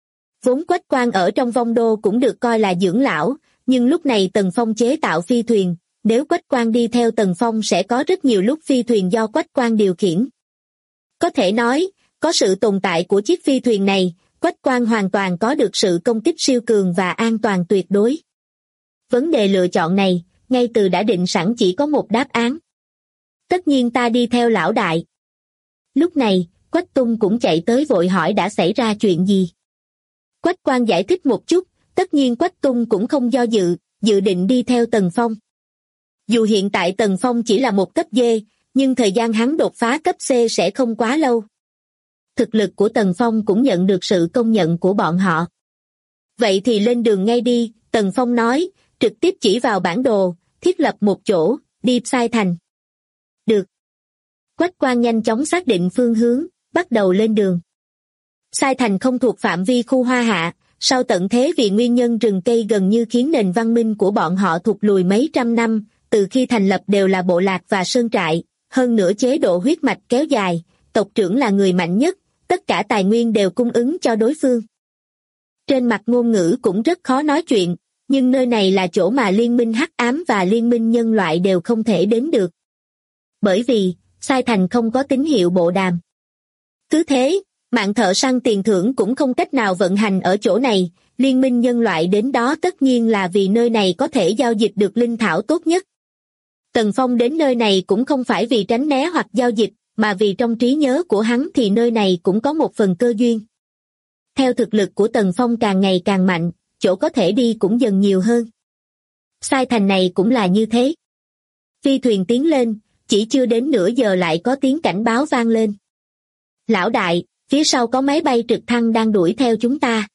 Vốn Quách Quang ở trong Vong Đô cũng được coi là dưỡng lão, nhưng lúc này Tần Phong chế tạo phi thuyền, nếu Quách Quang đi theo Tần Phong sẽ có rất nhiều lúc phi thuyền do Quách Quang điều khiển. Có thể nói, có sự tồn tại của chiếc phi thuyền này, Quách Quang hoàn toàn có được sự công kích siêu cường và an toàn tuyệt đối. Vấn đề lựa chọn này, ngay từ đã định sẵn chỉ có một đáp án. Tất nhiên ta đi theo lão đại. Lúc này, Quách Tung cũng chạy tới vội hỏi đã xảy ra chuyện gì. Quách Quang giải thích một chút, tất nhiên Quách Tung cũng không do dự định đi theo Tần Phong. Dù hiện tại Tần Phong chỉ là một cấp D, nhưng thời gian hắn đột phá cấp C sẽ không quá lâu. Thực lực của Tần Phong cũng nhận được sự công nhận của bọn họ. Vậy thì lên đường ngay đi, Tần Phong nói, trực tiếp chỉ vào bản đồ, thiết lập một chỗ, đi Sai Thành. Được. Quách Quang nhanh chóng xác định phương hướng, bắt đầu lên đường. Sai Thành không thuộc phạm vi khu Hoa Hạ, sau tận thế vì nguyên nhân rừng cây gần như khiến nền văn minh của bọn họ thụt lùi mấy trăm năm, từ khi thành lập đều là bộ lạc và sơn trại, hơn nữa chế độ huyết mạch kéo dài, tộc trưởng là người mạnh nhất, tất cả tài nguyên đều cung ứng cho đối phương. Trên mặt ngôn ngữ cũng rất khó nói chuyện, nhưng nơi này là chỗ mà liên minh hắc ám và liên minh nhân loại đều không thể đến được. Bởi vì, Sai Thành không có tín hiệu bộ đàm. Cứ thế, mạng thợ săn tiền thưởng cũng không cách nào vận hành ở chỗ này, liên minh nhân loại đến đó tất nhiên là vì nơi này có thể giao dịch được linh thảo tốt nhất. Tần Phong đến nơi này cũng không phải vì tránh né hoặc giao dịch, mà vì trong trí nhớ của hắn thì nơi này cũng có một phần cơ duyên. Theo thực lực của Tần Phong càng ngày càng mạnh, chỗ có thể đi cũng dần nhiều hơn. Sai Thành này cũng là như thế. Phi thuyền tiến lên, chỉ chưa đến nửa giờ lại có tiếng cảnh báo vang lên. Lão đại, phía sau có máy bay trực thăng đang đuổi theo chúng ta.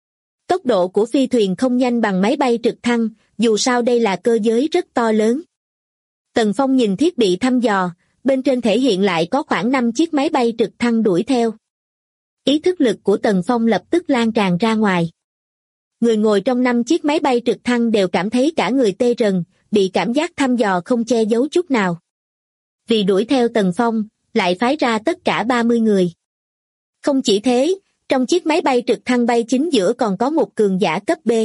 Tốc độ của phi thuyền không nhanh bằng máy bay trực thăng, dù sao đây là cơ giới rất to lớn. Tần Phong nhìn thiết bị thăm dò, bên trên thể hiện lại có khoảng 5 chiếc máy bay trực thăng đuổi theo. Ý thức lực của Tần Phong lập tức lan tràn ra ngoài. Người ngồi trong 5 chiếc máy bay trực thăng đều cảm thấy cả người tê rần, bị cảm giác thăm dò không che giấu chút nào. Vì đuổi theo Tần Phong, lại phái ra tất cả 30 người. Không chỉ thế, trong chiếc máy bay trực thăng bay chính giữa còn có một cường giả cấp B.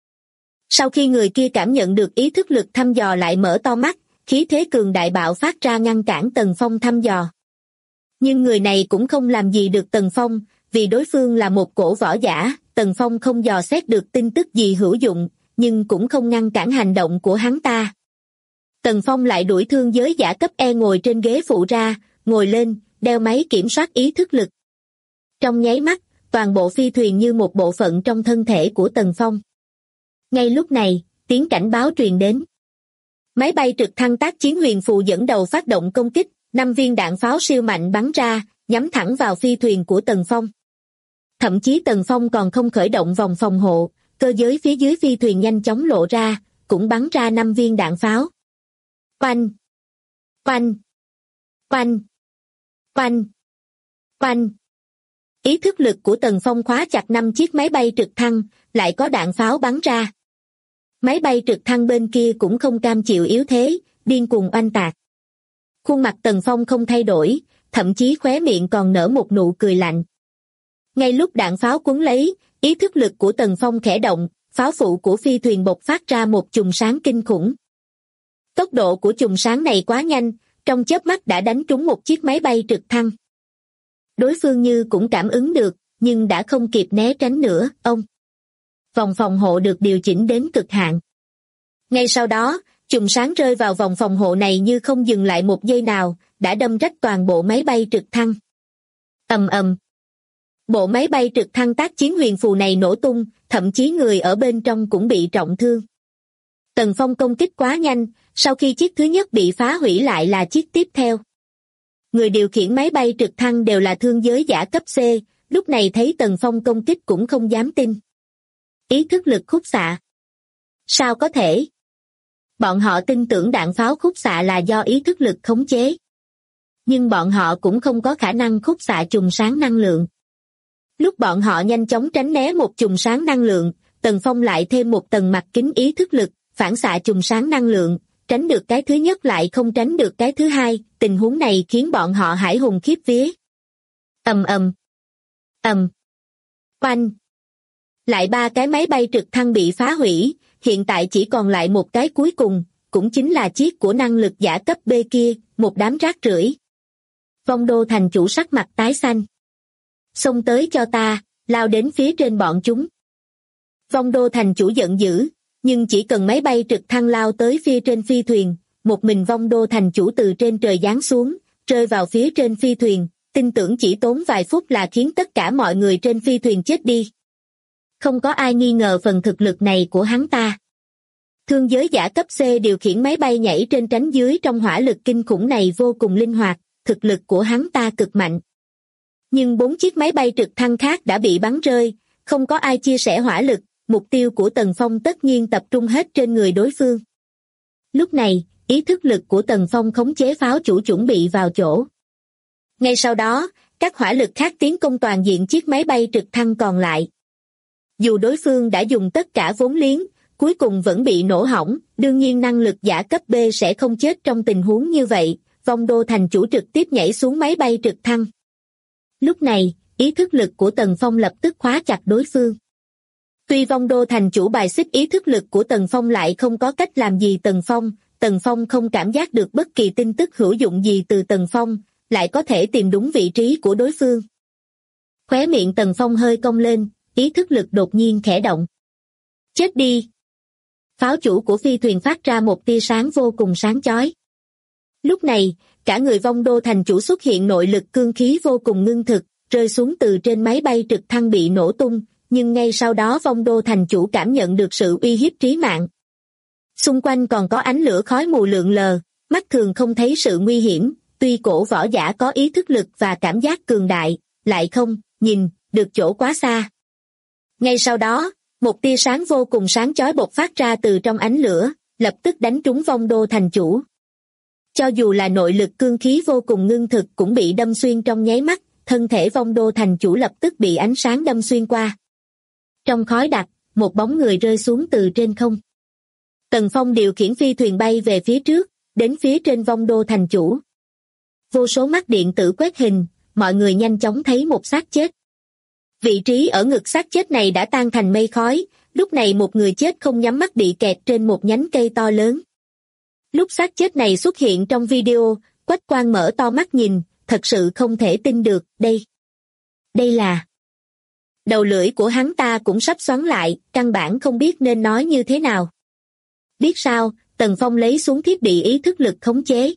Sau khi người kia cảm nhận được ý thức lực thăm dò lại mở to mắt, khí thế cường đại bạo phát ra ngăn cản Tần Phong thăm dò. Nhưng người này cũng không làm gì được Tần Phong, vì đối phương là một cổ võ giả, Tần Phong không dò xét được tin tức gì hữu dụng, nhưng cũng không ngăn cản hành động của hắn ta. Tần Phong lại đuổi thương giới giả cấp E ngồi trên ghế phụ ra, ngồi lên, đeo máy kiểm soát ý thức lực. Trong nháy mắt, toàn bộ phi thuyền như một bộ phận trong thân thể của Tần Phong. Ngay lúc này, tiếng cảnh báo truyền đến. Máy bay trực thăng tác chiến Huyền Phù dẫn đầu phát động công kích, 5 viên đạn pháo siêu mạnh bắn ra, nhắm thẳng vào phi thuyền của Tần Phong. Thậm chí Tần Phong còn không khởi động vòng phòng hộ, cơ giới phía dưới phi thuyền nhanh chóng lộ ra, cũng bắn ra 5 viên đạn pháo. Oanh! Oanh! Oanh! Oanh! Oanh! Ý thức lực của Tần Phong khóa chặt 5 chiếc máy bay trực thăng, lại có đạn pháo bắn ra. Máy bay trực thăng bên kia cũng không cam chịu yếu thế, điên cuồng oanh tạc. Khuôn mặt Tần Phong không thay đổi, thậm chí khóe miệng còn nở một nụ cười lạnh. Ngay lúc đạn pháo cuốn lấy, ý thức lực của Tần Phong khẽ động, pháo phụ của phi thuyền bộc phát ra một chùm sáng kinh khủng. Tốc độ của chùm sáng này quá nhanh, trong chớp mắt đã đánh trúng một chiếc máy bay trực thăng. Đối phương như cũng cảm ứng được, nhưng đã không kịp né tránh nữa, Vòng phòng hộ được điều chỉnh đến cực hạn. Ngay sau đó, chùm sáng rơi vào vòng phòng hộ này như không dừng lại một giây nào, đã đâm rách toàn bộ máy bay trực thăng. Ầm ầm. Bộ máy bay trực thăng tác chiến Huyền Phù này nổ tung, thậm chí người ở bên trong cũng bị trọng thương. Tần Phong công kích quá nhanh, sau khi chiếc thứ nhất bị phá hủy lại là chiếc tiếp theo. Người điều khiển máy bay trực thăng đều là thương giới giả cấp C, lúc này thấy Tần Phong công kích cũng không dám tin. Ý thức lực khúc xạ. Sao có thể? Bọn họ tin tưởng đạn pháo khúc xạ là do ý thức lực khống chế. Nhưng bọn họ cũng không có khả năng khúc xạ chùm sáng năng lượng. Lúc bọn họ nhanh chóng tránh né một chùm sáng năng lượng, Tần Phong lại thêm một tầng mặt kính ý thức lực, phản xạ chùm sáng năng lượng, tránh được cái thứ nhất lại không tránh được cái thứ hai, tình huống này khiến bọn họ hãi hùng khiếp vía. Ầm ầm. Ầm. Oanh. Lại 3 cái máy bay trực thăng bị phá hủy, hiện tại chỉ còn lại một cái cuối cùng, cũng chính là chiếc của năng lực giả cấp B kia, một đám rác rưởi. Vong Đô thành chủ sắc mặt tái xanh. Xông tới cho ta, lao đến phía trên bọn chúng. Vong Đô thành chủ giận dữ, nhưng chỉ cần máy bay trực thăng lao tới phía trên phi thuyền, một mình Vong Đô thành chủ từ trên trời giáng xuống, rơi vào phía trên phi thuyền, tin tưởng chỉ tốn vài phút là khiến tất cả mọi người trên phi thuyền chết đi. Không có ai nghi ngờ phần thực lực này của hắn ta. Thương giới giả cấp C điều khiển máy bay nhảy trên tránh dưới trong hỏa lực kinh khủng này vô cùng linh hoạt, thực lực của hắn ta cực mạnh. Nhưng 4 chiếc máy bay trực thăng khác đã bị bắn rơi, không có ai chia sẻ hỏa lực, mục tiêu của Tần Phong tất nhiên tập trung hết trên người đối phương. Lúc này, ý thức lực của Tần Phong khống chế pháo chủ chuẩn bị vào chỗ. Ngay sau đó, các hỏa lực khác tiến công toàn diện chiếc máy bay trực thăng còn lại. Dù đối phương đã dùng tất cả vốn liếng, cuối cùng vẫn bị nổ hỏng, đương nhiên năng lực giả cấp B sẽ không chết trong tình huống như vậy, Vong Đô thành chủ trực tiếp nhảy xuống máy bay trực thăng. Lúc này, ý thức lực của Tần Phong lập tức khóa chặt đối phương. Tuy Vong Đô thành chủ bài xích ý thức lực của Tần Phong lại không có cách làm gì Tần Phong không cảm giác được bất kỳ tin tức hữu dụng gì từ Tần Phong, lại có thể tìm đúng vị trí của đối phương. Khóe miệng Tần Phong hơi cong lên, ý thức lực đột nhiên khẽ động. Chết đi! Pháo chủ của phi thuyền phát ra một tia sáng vô cùng sáng chói. Lúc này, cả người Vong Đô thành chủ xuất hiện nội lực cương khí vô cùng ngưng thực, rơi xuống từ trên máy bay trực thăng bị nổ tung, nhưng ngay sau đó Vong Đô thành chủ cảm nhận được sự uy hiếp trí mạng. Xung quanh còn có ánh lửa khói mù lượn lờ, mắt thường không thấy sự nguy hiểm, tuy cổ võ giả có ý thức lực và cảm giác cường đại, lại không nhìn được chỗ quá xa. Ngay sau đó, một tia sáng vô cùng sáng chói bộc phát ra từ trong ánh lửa, lập tức đánh trúng Vong Đô thành chủ. Cho dù là nội lực cương khí vô cùng ngưng thực cũng bị đâm xuyên trong nháy mắt, thân thể Vong Đô thành chủ lập tức bị ánh sáng đâm xuyên qua. Trong khói đặc, một bóng người rơi xuống từ trên không. Tần Phong điều khiển phi thuyền bay về phía trước, đến phía trên Vong Đô thành chủ. Vô số mắt điện tử quét hình, mọi người nhanh chóng thấy một xác chết. Vị trí ở ngực xác chết này đã tan thành mây khói, lúc này một người chết không nhắm mắt bị kẹt trên một nhánh cây to lớn. Lúc xác chết này xuất hiện trong video, Quách Quang mở to mắt nhìn, thật sự không thể tin được, đây là... Đầu lưỡi của hắn ta cũng sắp xoắn lại, căn bản không biết nên nói như thế nào. Biết sao, Tần Phong lấy xuống thiết bị ý thức lực khống chế.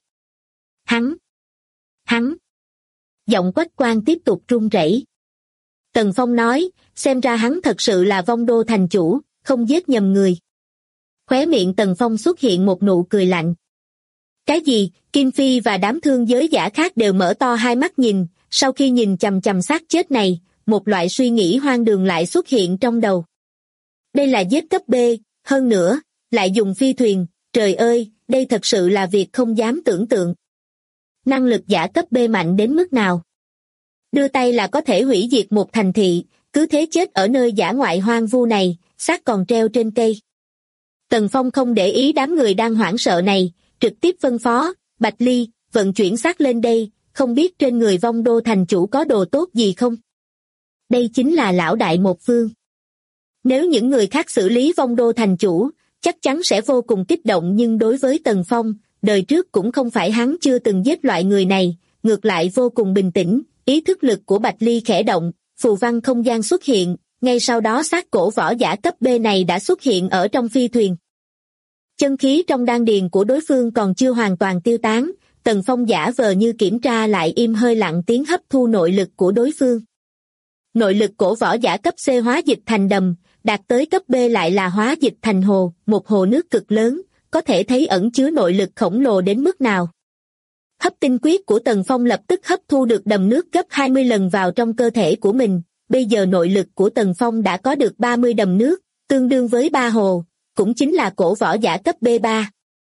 Hắn. Giọng Quách Quang tiếp tục run rẩy. Tần Phong nói, xem ra hắn thật sự là Vong Đô thành chủ, không giết nhầm người. Khóe miệng Tần Phong xuất hiện một nụ cười lạnh. Cái gì? Kim Phi và đám thương giới giả khác đều mở to hai mắt nhìn, sau khi nhìn chằm chằm xác chết này, một loại suy nghĩ hoang đường lại xuất hiện trong đầu. Đây là giết cấp B, hơn nữa, lại dùng phi thuyền, trời ơi, đây thật sự là việc không dám tưởng tượng. Năng lực giả cấp B mạnh đến mức nào? Đưa tay là có thể hủy diệt một thành thị, cứ thế chết ở nơi dã ngoại hoang vu này, xác còn treo trên cây. Tần Phong không để ý đám người đang hoảng sợ này, trực tiếp phân phó, Bạch Ly, vận chuyển xác lên đây, không biết trên người Vong Đô thành chủ có đồ tốt gì không? Đây chính là lão đại một phương. Nếu những người khác xử lý Vong Đô thành chủ, chắc chắn sẽ vô cùng kích động, nhưng đối với Tần Phong, đời trước cũng không phải hắn chưa từng giết loại người này, ngược lại vô cùng bình tĩnh, ý thức lực của Bạch Ly khẽ động, phù văn không gian xuất hiện, ngay sau đó xác cổ võ giả cấp B này đã xuất hiện ở trong phi thuyền. Chân khí trong đan điền của đối phương còn chưa hoàn toàn tiêu tán, Tần Phong giả vờ như kiểm tra lại im hơi lặng tiếng hấp thu nội lực của đối phương. Nội lực cổ võ giả cấp C hóa dịch thành đầm, đạt tới cấp B lại là hóa dịch thành hồ, một hồ nước cực lớn, có thể thấy ẩn chứa nội lực khổng lồ đến mức nào. Hấp tinh quyết của Tần Phong lập tức hấp thu được đầm nước gấp 20 lần vào trong cơ thể của mình, bây giờ nội lực của Tần Phong đã có được 30 đầm nước, tương đương với 3 hồ, cũng chính là cổ võ giả cấp B3.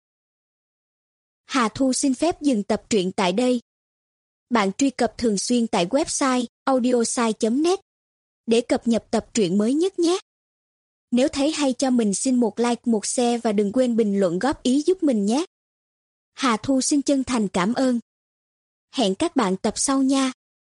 Hà Thu xin phép dừng tập truyện tại đây. Bạn truy cập thường xuyên tại website audiosai.net để cập nhật tập truyện mới nhất nhé. Nếu thấy hay cho mình xin một like, một share và đừng quên bình luận góp ý giúp mình nhé. Hà Thu xin chân thành cảm ơn. Hẹn các bạn tập sau nha.